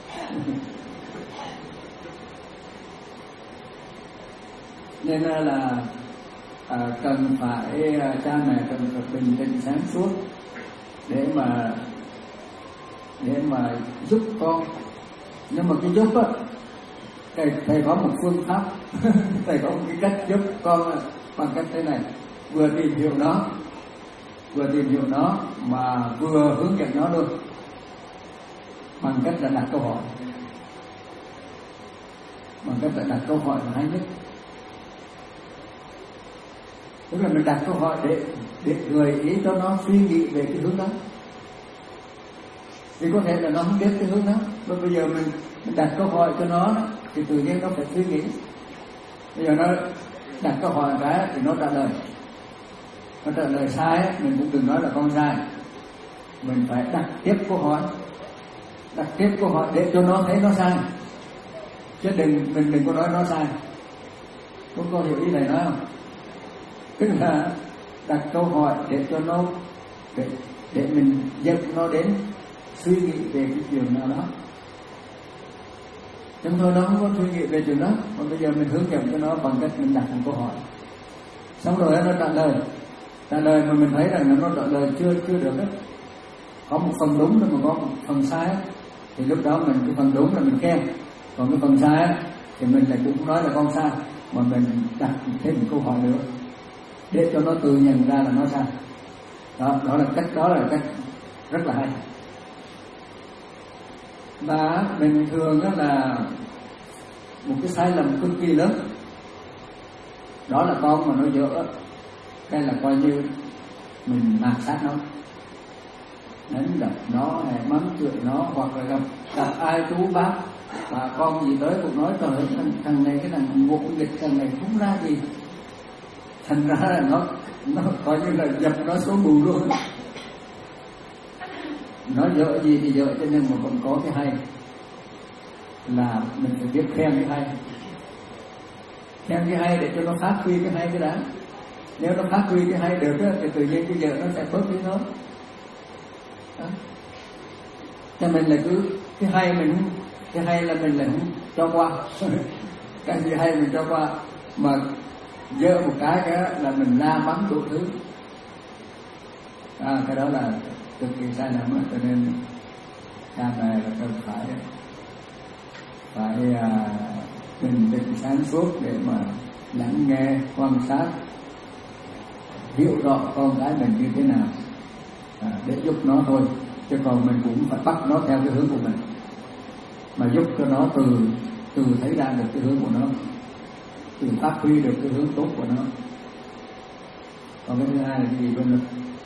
Nên là à, cần phải à, cha mẹ cần phải bình tĩnh sáng suốt để mà để mà giúp con. Nhưng mà cái giúp á, thầy, thầy có một phương pháp thầy có một cái cách giúp con bằng cách thế này: vừa tìm hiểu nó vừa tìm hiểu nó mà vừa hướng dẫn nó luôn, bằng cách là đặt câu hỏi. Bằng cách là đặt câu hỏi là hay nhất. Tức là mình đặt câu hỏi để để gợi ý cho nó suy nghĩ về cái hướng đó. Vì có thể là nó không biết cái hướng đó, và bây giờ mình, mình đặt câu hỏi cho nó thì tự nhiên nó phải suy nghĩ. Bây giờ nó đặt câu hỏi cái thì nó trả lời. Nó trả lời sai mình cũng đừng nói là con sai. Mình phải đặt tiếp câu hỏi, đặt tiếp câu hỏi để cho nó thấy nó sai, chứ đừng mình đừng có nói nó sai. Có có hiểu ý này nói không? Tức là đặt câu hỏi để cho nó để, để mình dẫn nó đến suy nghĩ về cái chuyện nào đó. Chúng thôi nó không có suy nghĩ về chuyện đó, còn bây giờ mình hướng dẫn cho nó bằng cách mình đặt một câu hỏi. Xong rồi nó trả lời, trả lời mà mình thấy rằng nó trả lời chưa chưa được đó, có một phần đúng mà có một phần sai, thì lúc đó mình cái phần đúng là mình khen, còn cái phần sai thì mình lại cũng nói là con sai, mà mình đặt thêm một câu hỏi nữa để cho nó tự nhận ra là nó sai. Đó, đó là cách đó là cách rất là hay. Và bình thường đó là một cái sai lầm cực kỳ lớn, đó là con mà nó dở, cái là coi như mình mạt sát nó, đánh đập nó hay mắng chửi nó, hoặc là gặp gặp ai chú bác bà con gì tới cũng nói trời ơi thằng, thằng này cái thằng ngộ nghịch, thằng này không ra gì, thành ra là nó nó coi như là dập nó xuống bù luôn. Nó dở gì thì dở, cho nên mà còn có cái hay là mình phải biết khen cái hay, khen cái hay để cho nó phát huy cái hay cái đã. Nếu nó phát huy cái hay được đó, thì tự nhiên cái dở nó sẽ bớt đi thôi. Đó. Cho mình là cứ cái hay mình cái hay là mình lại không cho qua cái gì hay mình cho qua, mà dở một cái cái là mình la mắng đủ thứ. À, cái đó là cực kỳ sai lầm đó. Cho nên cha mẹ là cần phải phải à, bình tĩnh sáng suốt để mà lắng nghe, quan sát, hiểu rõ con cái mình như thế nào, à, để giúp nó thôi, chứ còn mình cũng phải bắt nó theo cái hướng của mình, mà giúp cho nó từ từ thấy ra được cái hướng của nó, từ phát huy được cái hướng tốt của nó. Còn cái thứ hai là cái gì bên lực?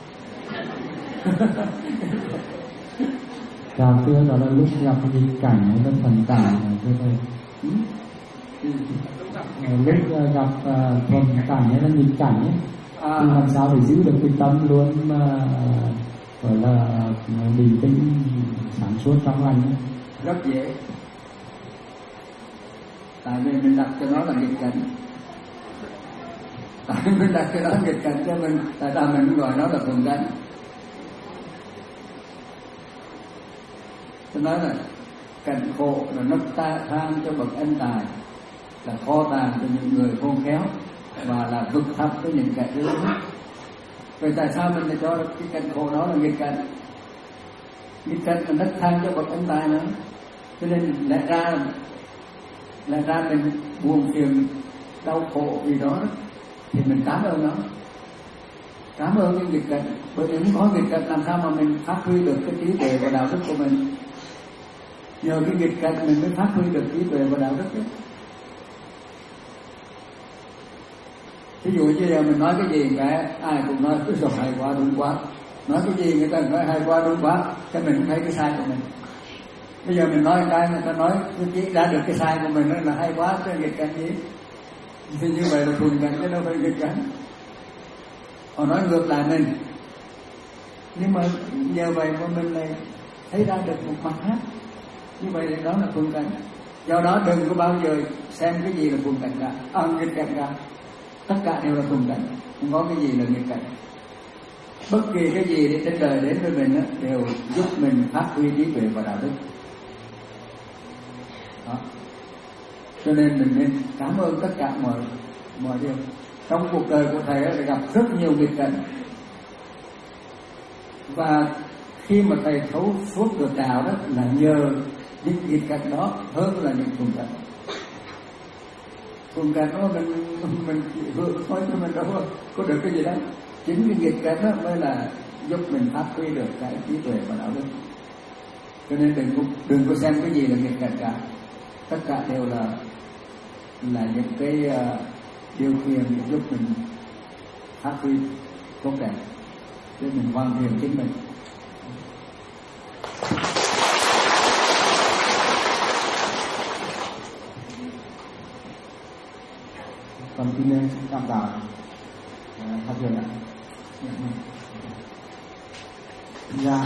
Chào thưa, đó là lúc gặp nghịch cảnh hay là thuận cảnh thưa thầy. Ừ? Ừ. Lúc gặp uh, thuận cảnh hay là nghịch cảnh ấy, à, thì làm sao để giữ được cái tâm luôn mà gọi là bình tĩnh, sáng suốt, trong lành ấy? Rất dễ, tại vì mình đặt cho nó là nghịch cảnh. Tại vì mình đặt cho nó nghịch cảnh cho mình, tại sao mình gọi nó là thuận cảnh? Tôi nói là cảnh khổ là nấc ta than cho bậc anh tài, là kho tàng cho những người khôn khéo. và là vực thấp với những cảnh lớn. Vậy tại sao mình lại cho cái cảnh khổ đó là nghịch cảnh? Nghịch cảnh là đất than cho bậc ân tài nữa. Cho nên lẽ ra lẽ ra mình buồn phiền đau khổ vì đó thì mình cảm ơn nó, cảm ơn những nghịch cảnh. Bởi vì không có nghịch cảnh làm sao mà mình phát huy được cái trí tuệ và đạo đức của mình. Nhờ cái nghịch cảnh mình mới phát huy được trí tuệ và đạo đức ấy. Ví dụ như giờ mình nói cái gì cái ai cũng nói cứ rồi hay quá đúng quá, nói cái gì người ta nói hay quá đúng quá, cái mình cũng thấy cái sai của mình. Bây giờ mình nói cái người ta nói chỉ ra được cái sai của mình đó là hay quá, cái nghịch cảnh gì thì như vậy là thuần cảnh chứ đâu phải nghịch cảnh. Họ nói ngược lại mình, nhưng mà nhờ vậy mà mình lại thấy ra được một mặt khác. Như vậy thì đó là thuần cảnh. Do đó đừng có bao giờ xem cái gì là thuần cảnh cả, à, nghịch cảnh cả. Tất cả đều là thuần cảnh, không có cái gì là nghịch cảnh. Bất kỳ cái gì để trên đời đến với mình đó, đều giúp mình phát huy trí tuệ và đạo đức. Đó. Cho nên mình nên cảm ơn tất cả mọi mọi điều. Trong cuộc đời của thầy đã gặp rất nhiều nghịch cảnh, và khi mà thầy thấu suốt được đạo đó là nhờ những nghịch cảnh đó hơn là những thuần cảnh. Thuần cảnh đó mình mình hưởng thôi chứ mình đâu có, có được cái gì đâu. Chính cái nghịch cảnh đó mới là giúp mình phát huy được cái trí tuệ và đạo đức. Cho nên đừng có, đừng có xem cái gì là nghịch cảnh cả. Tất cả đều là là những cái uh, điều khiển để giúp mình phát huy tốt đẹp, để mình hoàn thiện chính mình. Con xin cảm tạ Pháp Huyền ạ. Dạ.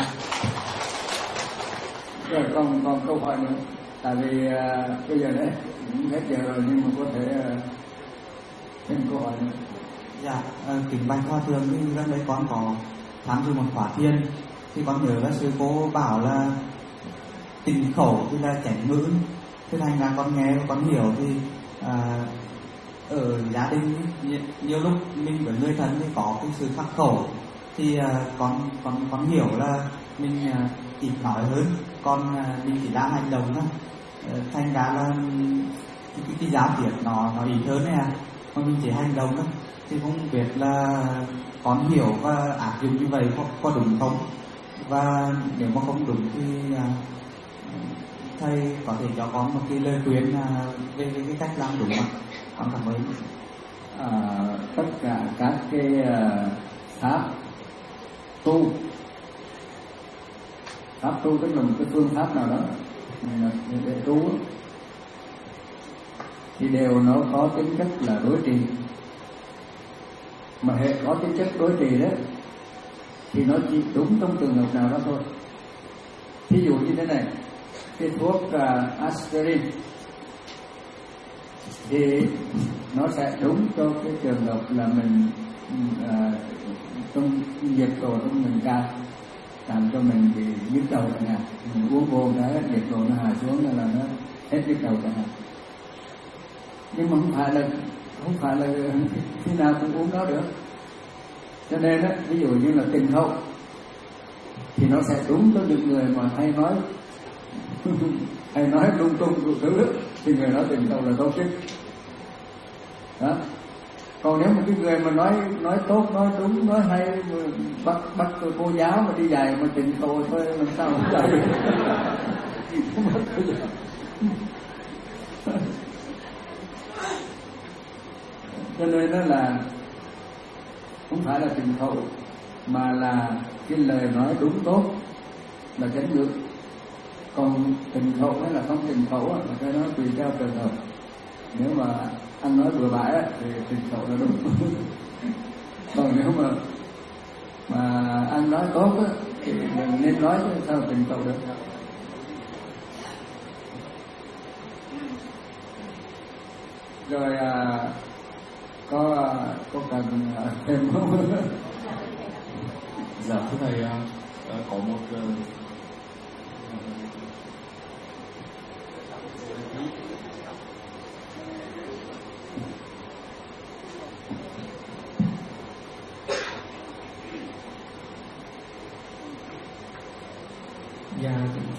Rồi còn còn câu hỏi nữa. Tại vì uh, bây giờ đấy cũng hết giờ rồi, nhưng mà có thể uh, thêm câu hỏi nữa. Dạ, uh, kính bạch Hòa Thượng, thì gần đây con có tham dự một khóa thiền, thì con nhớ là sư cô bảo là tình khẩu thì là chánh ngữ, thế thành ra con nghe con hiểu thì uh, ở gia đình nhiều lúc mình với người thân thì có cái sự khắc khẩu, thì uh, con con con hiểu là mình uh, ít nói hơn, con uh, mình chỉ đang hành động thôi, uh, thành ra là cái, cái, cái giá tiếp nó nó ít hơn này à, mà mình chỉ hành động thôi. Thì không biết là con hiểu và áp dụng như vậy có, có đúng không, và nếu mà không đúng thì uh, thầy có thể cho con một cái lời khuyên uh, về, về cái cách làm đúng không? Con cảm ơn. À, tất cả các cái uh, pháp tu, pháp tu tức là một cái phương pháp nào đó để tu thì đều nó có tính chất là đối trị. Mà hệ có tính chất đối trị đó thì nó chỉ đúng trong trường hợp nào đó thôi. Ví dụ như thế này, cái thuốc uh, aspirin thì nó sẽ đúng cho cái trường hợp là mình uh, trong nhiệt độ trong mình cao, làm cho mình bị nhức đầu chẳng hạn, mình uống vô cái nhiệt độ nó hạ xuống là nó hết nhức đầu chẳng hạn. Nhưng mà không phải là không phải là khi nào cũng uống đó được. Cho nên á, ví dụ như là tình khẩu thì nó sẽ đúng cho những người mà hay nói hay nói lung tung đủ thứ, thì người đó tình khẩu là tốt chứ. Đó. Còn nếu một cái người mà nói nói tốt, nói đúng, nói hay, bắt bắt cô giáo mà đi dạy mà tình khẩu thôi làm sao mà dạy được. Cho nên đó là không phải là tình khẩu, mà là cái lời nói đúng tốt là chánh ngữ. Còn tình khẩu hay là không tình khẩu là cái đó tùy theo trường hợp. Nếu mà anh nói bừa bãi thì tình khẩu là đúng. Còn nếu mà mà anh nói tốt thì mình nên nói chứ sao tình khẩu được. Rồi à, có có cần thêm không? Dạ thưa thầy, có một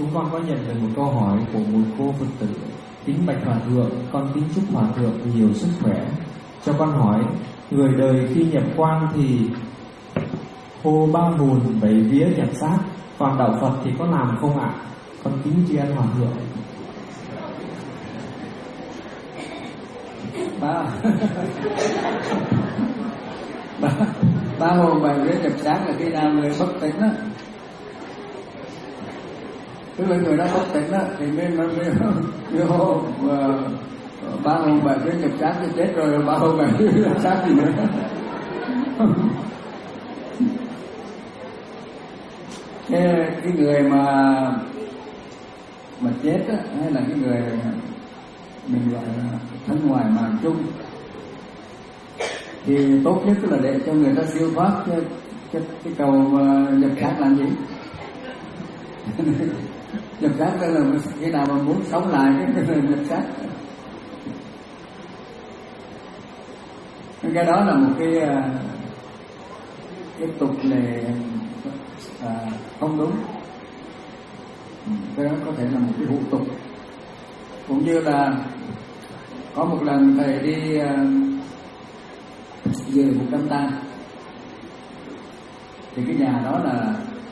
chúng con có nhận được một câu hỏi của một cô Phật tử. Kính bạch Hòa Thượng, con kính chúc Hòa Thượng nhiều sức khỏe. Cho con hỏi, người đời khi nhập quan thì hô ba hồn bảy vía nhập xác, còn đạo Phật thì có làm không ạ? Con kính tri ân Hòa Thượng. ba ba ba hồn bảy vía nhập xác là khi nào người bất tỉnh á, tức là người đó bất tỉnh á thì mới mới mới, mới hô và ba hồn bảy vía nhập xác thì chết rồi, ba hồn bảy vía nhập xác gì nữa. cái cái người mà mà chết á, hay là cái người mình gọi là thân ngoài màng chung, thì tốt nhất là để cho người ta siêu thoát cái cái, cái cầu nhập xác làm gì. Nhập xác đây là khi nào mà muốn sống lại cái người nhập xác. Cái đó là một cái cái tục lệ à, không đúng. Cái đó có thể là một cái hủ tục. Cũng như là có một lần thầy đi uh, dự một đám tang, thì cái nhà đó là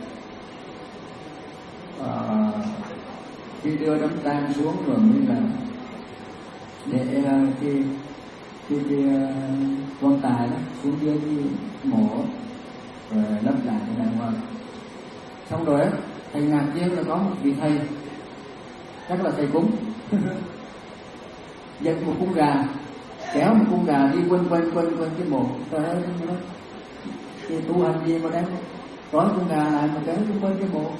uh, khi đưa đám tang xuống rồi mới là để uh, cái cái, cái uh, quan tài đó xuống dưới cái mộ rồi lấp lại cái đàng hoàng. Xong rồi á, thầy ngạc nhiên là có một vị thầy, chắc là thầy cúng, dẫn một con gà, kéo một con gà đi quanh quanh quanh quanh cái mộ. Trời ơi, nó cái tu hành gì mà đem trói con gà lại mà kéo quanh quanh cái mộ.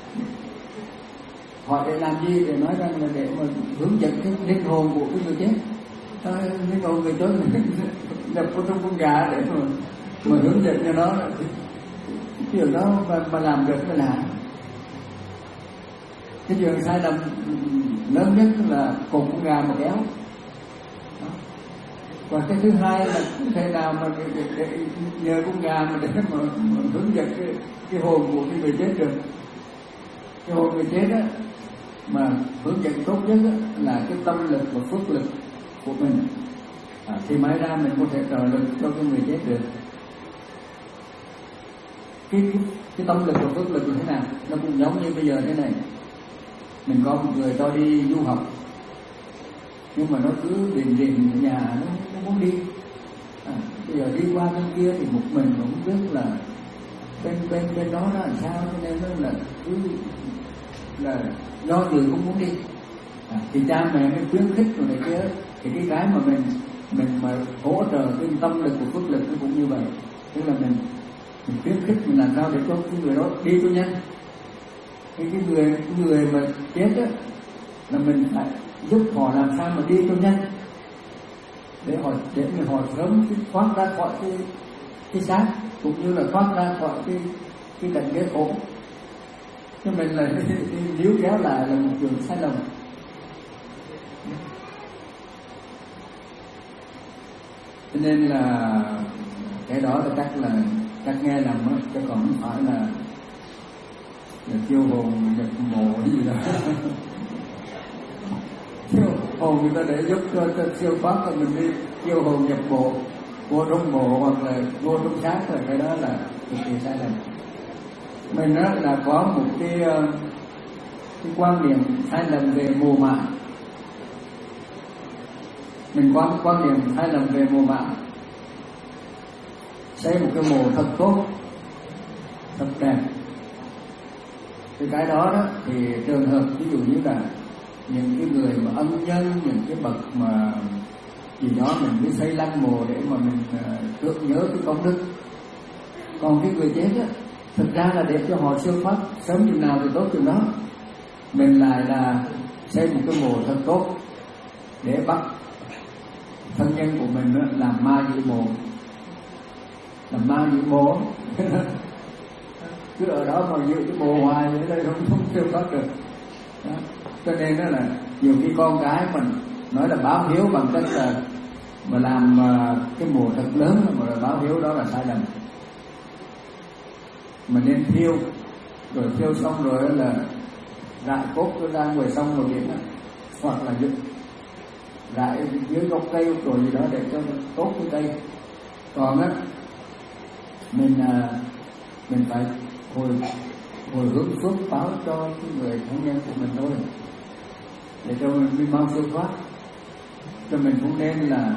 Họ để làm gì? Để nói rằng là để mà hướng dẫn cái linh hồn của cái người chết. Trời ơi, linh hồn người chết nhập vào trong con gà để mà, mà hướng dẫn cho nó. Cái điều đó mà, mà làm được mới lạ. Cái chuyện sai lầm lớn nhất là cùng con gà mà kéo. Và cái thứ hai là không thể nào mà để, để, để nhờ con gà mà để mà, mà hướng dẫn cái, cái hồn của cái người chết được. Cái hồn người chết á, mà hướng dẫn tốt nhất á, là cái tâm lực và phước lực của mình. À, thì mới ra mình có thể trợ lực cho cái người chết được. Cái, cái, cái tâm lực và phước lực như thế nào? Nó cũng giống như bây giờ thế này. Mình có một người cho đi du học, nhưng mà nó cứ điền điền ở nhà, nó không muốn đi. À, bây giờ đi qua bên kia thì một mình cũng không biết là bên bên bên đó nó làm sao, cho nên nó là cứ là do dự cũng muốn đi. À, thì cha mẹ mới khuyến khích rồi này kia, thì cái cái mà mình mình mà hỗ trợ cái tâm lực của phước lực nó cũng như vậy, tức là mình mình khuyến khích mình làm sao để cho cái người đó đi cho nhanh. Cái cái người cái người mà chết á, là mình phải giúp họ làm sao mà đi cho nhanh, để họ để họ sớm thoát ra khỏi cái cái xác, cũng như là thoát ra khỏi cái cái cảnh ghế khổ. Cho mình là níu kéo lại là một trường sai lầm. Cho nên là cái đó là chắc là chắc nghe lầm á, chứ còn không phải là là chiêu hồn nhập mộ cái gì đó. Chiêu hồn người ta để giúp cho, cho siêu thoát, rồi mình đi chiêu hồn nhập mộ, vô trong mộ hoặc là vô trong xác, rồi cái đó là cực kỳ sai lầm. Mình đó là có một cái cái quan niệm sai lầm về mồ mả. Mình có một quan niệm sai lầm về mồ mả. Xây một cái mồ thật tốt, thật đẹp. Thì cái đó đó thì trường hợp ví dụ như là những cái người mà ân nhân, những cái bậc mà gì đó mình mới xây lăng mồ để mà mình uh, tưởng nhớ cái công đức. Còn cái người chết á, thực ra là để cho họ siêu thoát sớm chừng nào thì tốt chừng đó. Mình lại là xây một cái mồ thật tốt để bắt thân nhân của mình đó, làm ma dị mồ, làm ma dị mồ. Cứ ở đó mà giữ cái mồ hoài như thế đây không không siêu thoát được. Đó. Cho nên đó là nhiều khi con cái mình nói là báo hiếu bằng cách là mà làm cái mồ thật lớn mà là báo hiếu, đó là sai lầm. Mình nên thiêu, rồi thiêu xong rồi là rải cốt nó ra ngoài sông ngoài biển đó, hoặc là dựng rải dưới gốc cây rồi gì đó để cho nó tốt cái cây. Còn á mình à, mình phải hồi hồi hướng phước báo cho cái người thân nhân của mình thôi, để cho mình đi mau siêu thoát. Cho mình cũng nên là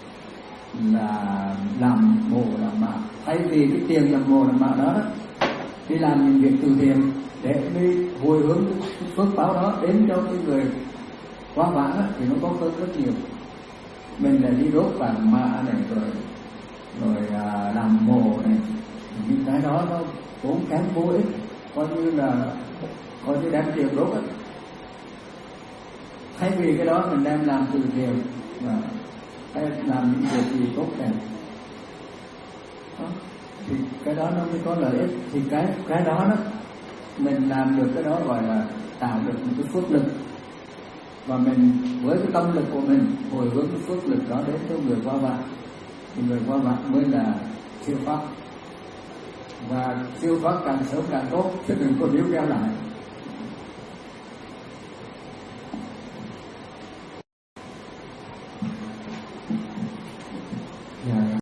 là làm mồ làm mạ, thay vì cái tiền làm mồ làm mạ đó, đó đi làm những việc từ thiện để đi hồi hướng cái phước báo đó đến cho cái người quá vãng á, thì nó có hơn rất nhiều. Mình là đi đốt vàng mạ này rồi rồi à, làm mồ này, những cái đó nó vốn kém vô ích, coi như là coi như đem tiền đốt á. Thay vì cái đó mình đem làm từ thiện và hay làm những việc gì tốt đẹp đó, thì cái đó nó mới có lợi ích. Thì cái cái đó đó mình làm được cái đó gọi là tạo được một cái phước lực, và mình với cái tâm lực của mình hồi hướng cái phước lực đó đến cho người qua vãng, thì người qua vãng mới là siêu thoát. Và siêu thoát càng sớm càng tốt, chứ đừng có níu kéo lại.